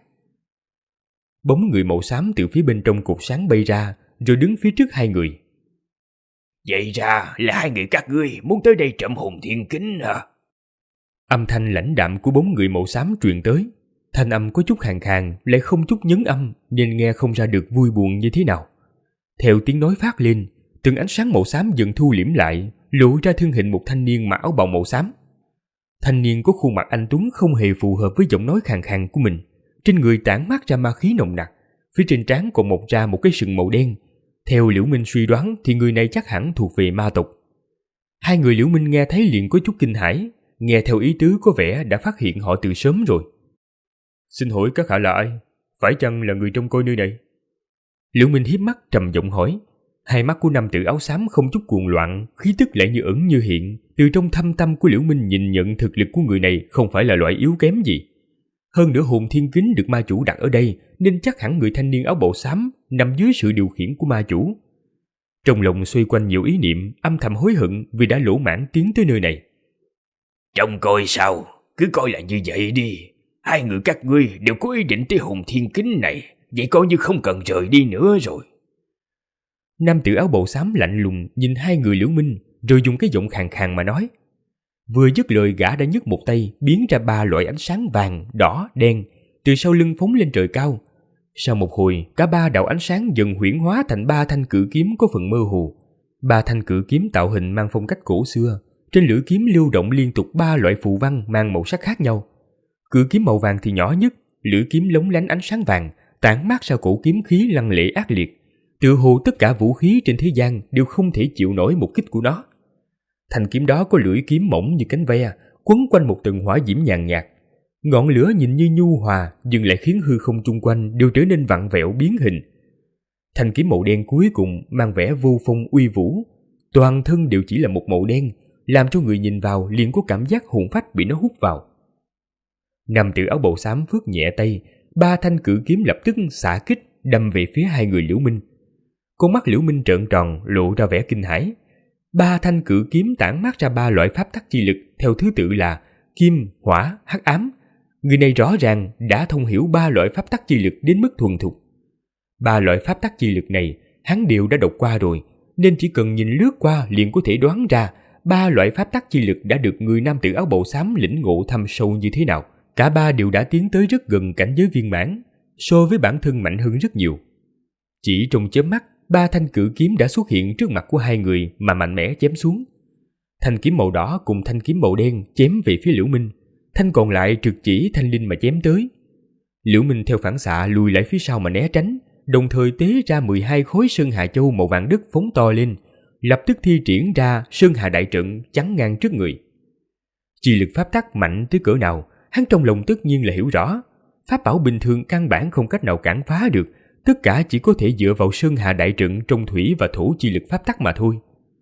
Bóng người màu xám từ phía bên trong cột sáng bay ra, rồi đứng phía trước hai người. Vậy ra là hai người các ngươi muốn tới đây trộm hồn thiên kính hả? Âm thanh lãnh đạm của bóng người màu xám truyền tới. Thanh âm có chút khàn khàn, lại không chút nhấn âm, nên nghe không ra được vui buồn như thế nào. Theo tiếng nói phát lên, từng ánh sáng màu xám dần thu liễm lại, lộ ra thân hình một thanh niên mặc áo bào màu xám. Thanh niên có khuôn mặt anh tuấn không hề phù hợp với giọng nói khàn khàn của mình. Trên người tản mát ra ma khí nồng nặc, phía trên trán còn mọc ra một cái sừng màu đen. Theo Liễu Minh suy đoán thì người này chắc hẳn thuộc về ma tộc. Hai người Liễu Minh nghe thấy liền có chút kinh hãi, nghe theo ý tứ có vẻ đã phát hiện họ từ sớm rồi. Xin hỏi các hạ là ai? Phải chăng là người trông coi nơi này? Liễu Minh híp mắt trầm giọng hỏi. Hai mắt của nam tử áo xám không chút cuồng loạn, khí tức lại như ẩn như hiện. Từ trong thâm tâm của Liễu Minh nhìn nhận thực lực của người này không phải là loại yếu kém gì. Hơn nữa hồn thiên kính được ma chủ đặt ở đây, nên chắc hẳn người thanh niên áo bào xám nằm dưới sự điều khiển của ma chủ. Trong lòng xoay quanh nhiều ý niệm, âm thầm hối hận vì đã lỗ mãng tiến tới nơi này. Trông coi sao, cứ coi là như vậy đi. Hai người các ngươi đều có ý định tới hồn thiên kính này, vậy coi như không cần rời đi nữa rồi. Nam tử áo bào xám lạnh lùng nhìn hai người Liễu Minh, rồi dùng cái giọng khàn khàn mà nói. Vừa dứt lời, gã đã nhấc một tay biến ra 3 loại ánh sáng vàng, đỏ, đen từ sau lưng phóng lên trời cao. Sau một hồi, cả 3 đạo ánh sáng dần huyễn hóa thành 3 thanh cự kiếm có phần mơ hồ. 3 thanh cự kiếm tạo hình mang phong cách cổ xưa, trên lưỡi kiếm lưu động liên tục 3 loại phù văn mang màu sắc khác nhau. Cự kiếm màu vàng thì nhỏ nhất, lưỡi kiếm lóng lánh ánh sáng vàng, tản mát ra cổ kiếm khí lăng lệ ác liệt. Tựa hồ tất cả vũ khí trên thế gian đều không thể chịu nổi một kích của nó. Thanh kiếm đó có lưỡi kiếm mỏng như cánh ve, quấn quanh một tầng hỏa diễm nhàn nhạt. Ngọn lửa nhìn như nhu hòa, nhưng lại khiến hư không chung quanh đều trở nên vặn vẹo biến hình. Thanh kiếm màu đen cuối cùng mang vẻ vô phong uy vũ, toàn thân đều chỉ là một màu đen, làm cho người nhìn vào liền có cảm giác hồn phách bị nó hút vào. Nam tử áo bào xám phất nhẹ tay, 3 thanh cự kiếm lập tức xạ kích đâm về phía hai người Liễu Minh. Con mắt Liễu Minh trợn tròn, lộ ra vẻ kinh hãi. 3 thanh cự kiếm tản mát ra 3 loại pháp tắc chi lực theo thứ tự là kim, hỏa, hắc ám. Người này rõ ràng đã thông hiểu 3 loại pháp tắc chi lực đến mức thuần thục. 3 loại pháp tắc chi lực này hắn đều đã đọc qua rồi, nên chỉ cần nhìn lướt qua liền có thể đoán ra 3 loại pháp tắc chi lực đã được người nam tử áo bào xám lĩnh ngộ thâm sâu như thế nào. Cả 3 đều đã tiến tới rất gần cảnh giới viên mãn, so với bản thân mạnh hơn rất nhiều. Chỉ trong chớp mắt, 3 thanh cự kiếm đã xuất hiện trước mặt của hai người mà mạnh mẽ chém xuống. Thanh kiếm màu đỏ cùng thanh kiếm màu đen chém về phía Liễu Minh, thanh còn lại trực chỉ Thanh Linh mà chém tới. Liễu Minh theo phản xạ lùi lại phía sau mà né tránh, đồng thời tế ra 12 khối sơn hà châu màu vàng đất phóng to lên, lập tức thi triển ra sơn hà đại trận chắn ngang trước người. Chi lực pháp tắc mạnh tới cỡ nào, hắn trong lòng tất nhiên là hiểu rõ. Pháp bảo bình thường căn bản không cách nào cản phá được, tất cả chỉ có thể dựa vào sơn hà đại trận trong thủy và thổ chi lực pháp tắc mà thôi.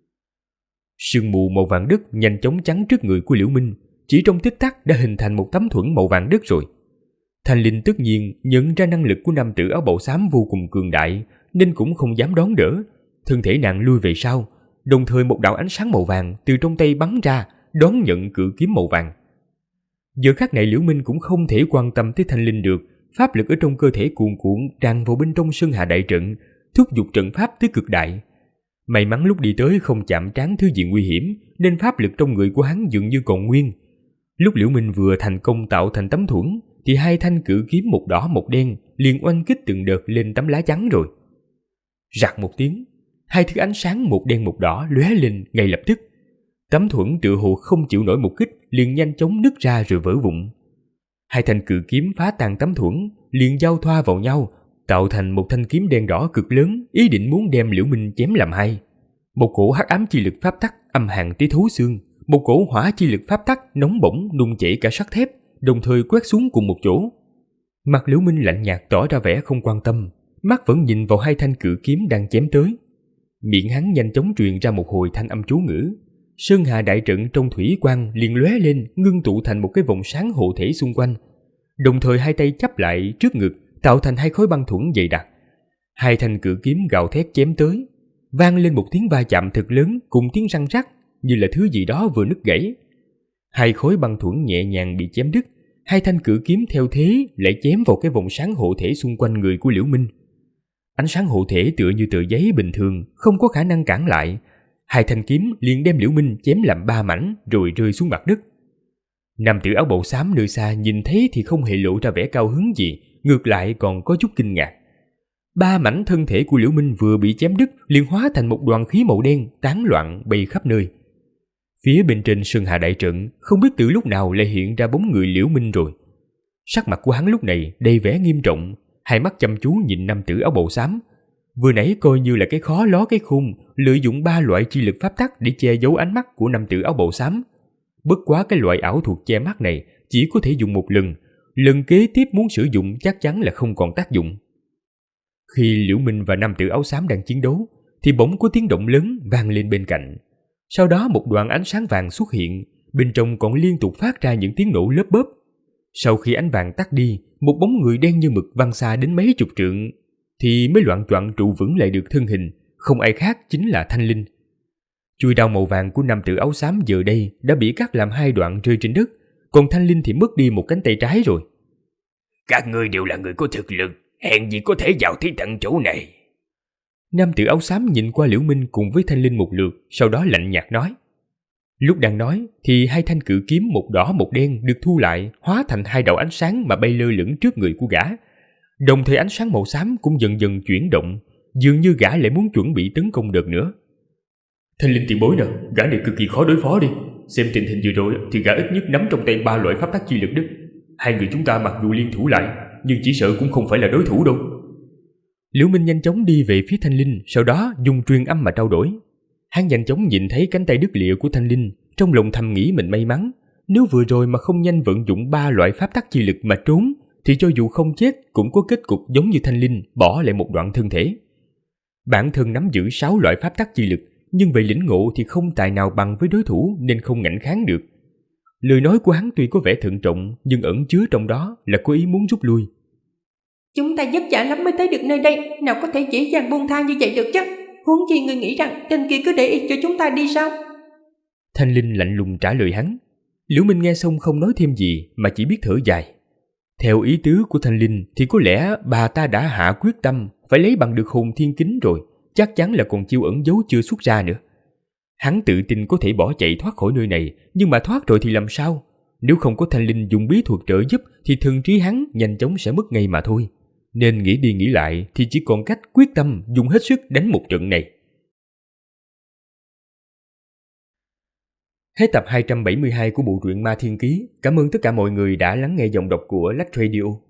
Sương mù màu vàng đất nhanh chóng chắn trước người của Liễu Minh, chỉ trong tích tắc đã hình thành một tấm thuẫn màu vàng đất rồi. Thanh Linh tất nhiên nhận ra năng lực của nam tử áo bào xám vô cùng cường đại, nên cũng không dám đón đỡ. Thân thể nàng lui về sau, đồng thời một đạo ánh sáng màu vàng từ trong tay bắn ra, đón nhận cự kiếm màu vàng. Giờ khắc này Liễu Minh cũng không thể quan tâm tới Thanh Linh được, pháp lực ở trong cơ thể cuồn cuộn tràn vào bên trong sơn hà đại trận, thúc giục trận pháp tới cực đại. May mắn lúc đi tới không chạm trán thứ gì nguy hiểm, nên pháp lực trong người của hắn dường như còn nguyên. Lúc Liễu Minh vừa thành công tạo thành tấm thuẫn, thì 2 thanh cự kiếm một đỏ một đen liền oanh kích từng đợt lên tấm lá chắn rồi. Rạc một tiếng, hai thứ ánh sáng một đen một đỏ lóe lên ngay lập tức. Tấm thuẫn tựa hồ không chịu nổi một kích, liền nhanh chóng nứt ra rồi vỡ vụn. Hai thanh cự kiếm phá tan tấm thuẫn, liền giao thoa vào nhau, tạo thành một thanh kiếm đen đỏ cực lớn, ý định muốn đem Liễu Minh chém làm hai. Một cổ hắc ám chi lực pháp tắc âm hàn tới thấu xương, một cổ hỏa chi lực pháp tắc nóng bỏng nung chảy cả sắt thép, đồng thời quét xuống cùng một chỗ. Mặt Liễu Minh lạnh nhạt tỏ ra vẻ không quan tâm, mắt vẫn nhìn vào hai thanh cự kiếm đang chém tới. Miệng hắn nhanh chóng truyền ra một hồi thanh âm chú ngữ. Sơn hà đại trận trong thủy quang liền lóe lên, ngưng tụ thành một cái vòng sáng hộ thể xung quanh. Đồng thời hai tay chắp lại trước ngực, tạo thành hai khối băng thuẫn dày đặc. Hai thanh cự kiếm gào thét chém tới, vang lên một tiếng va chạm thật lớn cùng tiếng răng rắc, như là thứ gì đó vừa nứt gãy. Hai khối băng thuẫn nhẹ nhàng bị chém đứt, hai thanh cự kiếm theo thế lại chém vào cái vòng sáng hộ thể xung quanh người của Liễu Minh. Ánh sáng hộ thể tựa như tờ giấy bình thường, không có khả năng cản lại. Hai thanh kiếm liền đem Liễu Minh chém làm ba mảnh rồi rơi xuống mặt đất. Nam tử áo bào xám nơi xa nhìn thấy thì không hề lộ ra vẻ cao hứng gì, ngược lại còn có chút kinh ngạc. Ba mảnh thân thể của Liễu Minh vừa bị chém đứt liền hóa thành một đoàn khí màu đen tán loạn bay khắp nơi. Phía bên trên sơn hà đại trận không biết từ lúc nào lại hiện ra bóng người Liễu Minh rồi. Sắc mặt của hắn lúc này đầy vẻ nghiêm trọng, hai mắt chăm chú nhìn nam tử áo bào xám. Vừa nãy coi như là cái khó ló cái khung, lợi dụng ba loại chi lực pháp tắc để che giấu ánh mắt của nam tử áo bào xám. Bất quá cái loại ảo thuật che mắt này chỉ có thể dùng một lần, lần kế tiếp muốn sử dụng chắc chắn là không còn tác dụng. Khi Liễu Minh và nam tử áo xám đang chiến đấu, thì bỗng có tiếng động lớn vang lên bên cạnh. Sau đó một đoạn ánh sáng vàng xuất hiện, bên trong còn liên tục phát ra những tiếng nổ lớp bớp. Sau khi ánh vàng tắt đi, một bóng người đen như mực văng xa đến mấy chục trượng, thì mới loạng choạng trụ vững lại được thân hình, không ai khác chính là Thanh Linh. Chuôi đao màu vàng của nam tử áo xám giờ đây đã bị cắt làm hai đoạn rơi trên đất, còn Thanh Linh thì mất đi một cánh tay trái rồi. Các ngươi đều là người có thực lực, hèn gì có thể vào tới tận chỗ này. Nam tử áo xám nhìn qua Liễu Minh cùng với Thanh Linh một lượt, sau đó lạnh nhạt nói. Lúc đang nói thì hai thanh cự kiếm một đỏ một đen được thu lại, hóa thành hai đạo ánh sáng mà bay lơ lửng trước người của gã. Đồng thời ánh sáng màu xám cũng dần dần chuyển động, dường như gã lại muốn chuẩn bị tấn công đợt nữa. Thanh Linh tiền bối nè, gã này cực kỳ khó đối phó đi. Xem tình hình vừa rồi thì gã ít nhất nắm trong tay ba loại pháp tắc chi lực đó. Hai người chúng ta mặc dù liên thủ lại, nhưng chỉ sợ cũng không phải là đối thủ đâu. Liễu Minh nhanh chóng đi về phía Thanh Linh, sau đó dùng truyền âm mà trao đổi. Hắn nhanh chóng nhìn thấy cánh tay đứt lìa của Thanh Linh, trong lòng thầm nghĩ mình may mắn. Nếu vừa rồi mà không nhanh vận dụng ba loại pháp tắc chi lực mà trốn, thì cho dù không chết cũng có kết cục giống như Thanh Linh bỏ lại một đoạn thân thể. Bản thân nắm giữ 6 loại pháp tắc chi lực, nhưng về lĩnh ngộ thì không tài nào bằng với đối thủ nên không ngạnh kháng được. Lời nói của hắn tuy có vẻ thận trọng, nhưng ẩn chứa trong đó là có ý muốn rút lui. Chúng ta vất vả lắm mới tới được nơi đây, nào có thể dễ dàng buông tha như vậy được chứ? Huống chi người nghĩ rằng tên kia cứ để ý cho chúng ta đi sao? Thanh Linh lạnh lùng trả lời hắn. Liễu Minh nghe xong không nói thêm gì mà chỉ biết thở dài. Theo ý tứ của Thanh Linh thì có lẽ bà ta đã hạ quyết tâm phải lấy bằng được hồn thiên kính rồi, chắc chắn là còn chiêu ẩn giấu chưa xuất ra nữa. Hắn tự tin có thể bỏ chạy thoát khỏi nơi này, nhưng mà thoát rồi thì làm sao? Nếu không có Thanh Linh dùng bí thuật trợ giúp thì thần trí hắn nhanh chóng sẽ mất ngay mà thôi. Nên nghĩ đi nghĩ lại thì chỉ còn cách quyết tâm dùng hết sức đánh một trận này. Hết tập 272 của bộ truyện Ma Thiên Ký. Cảm ơn tất cả mọi người đã lắng nghe giọng đọc của Lách Radio.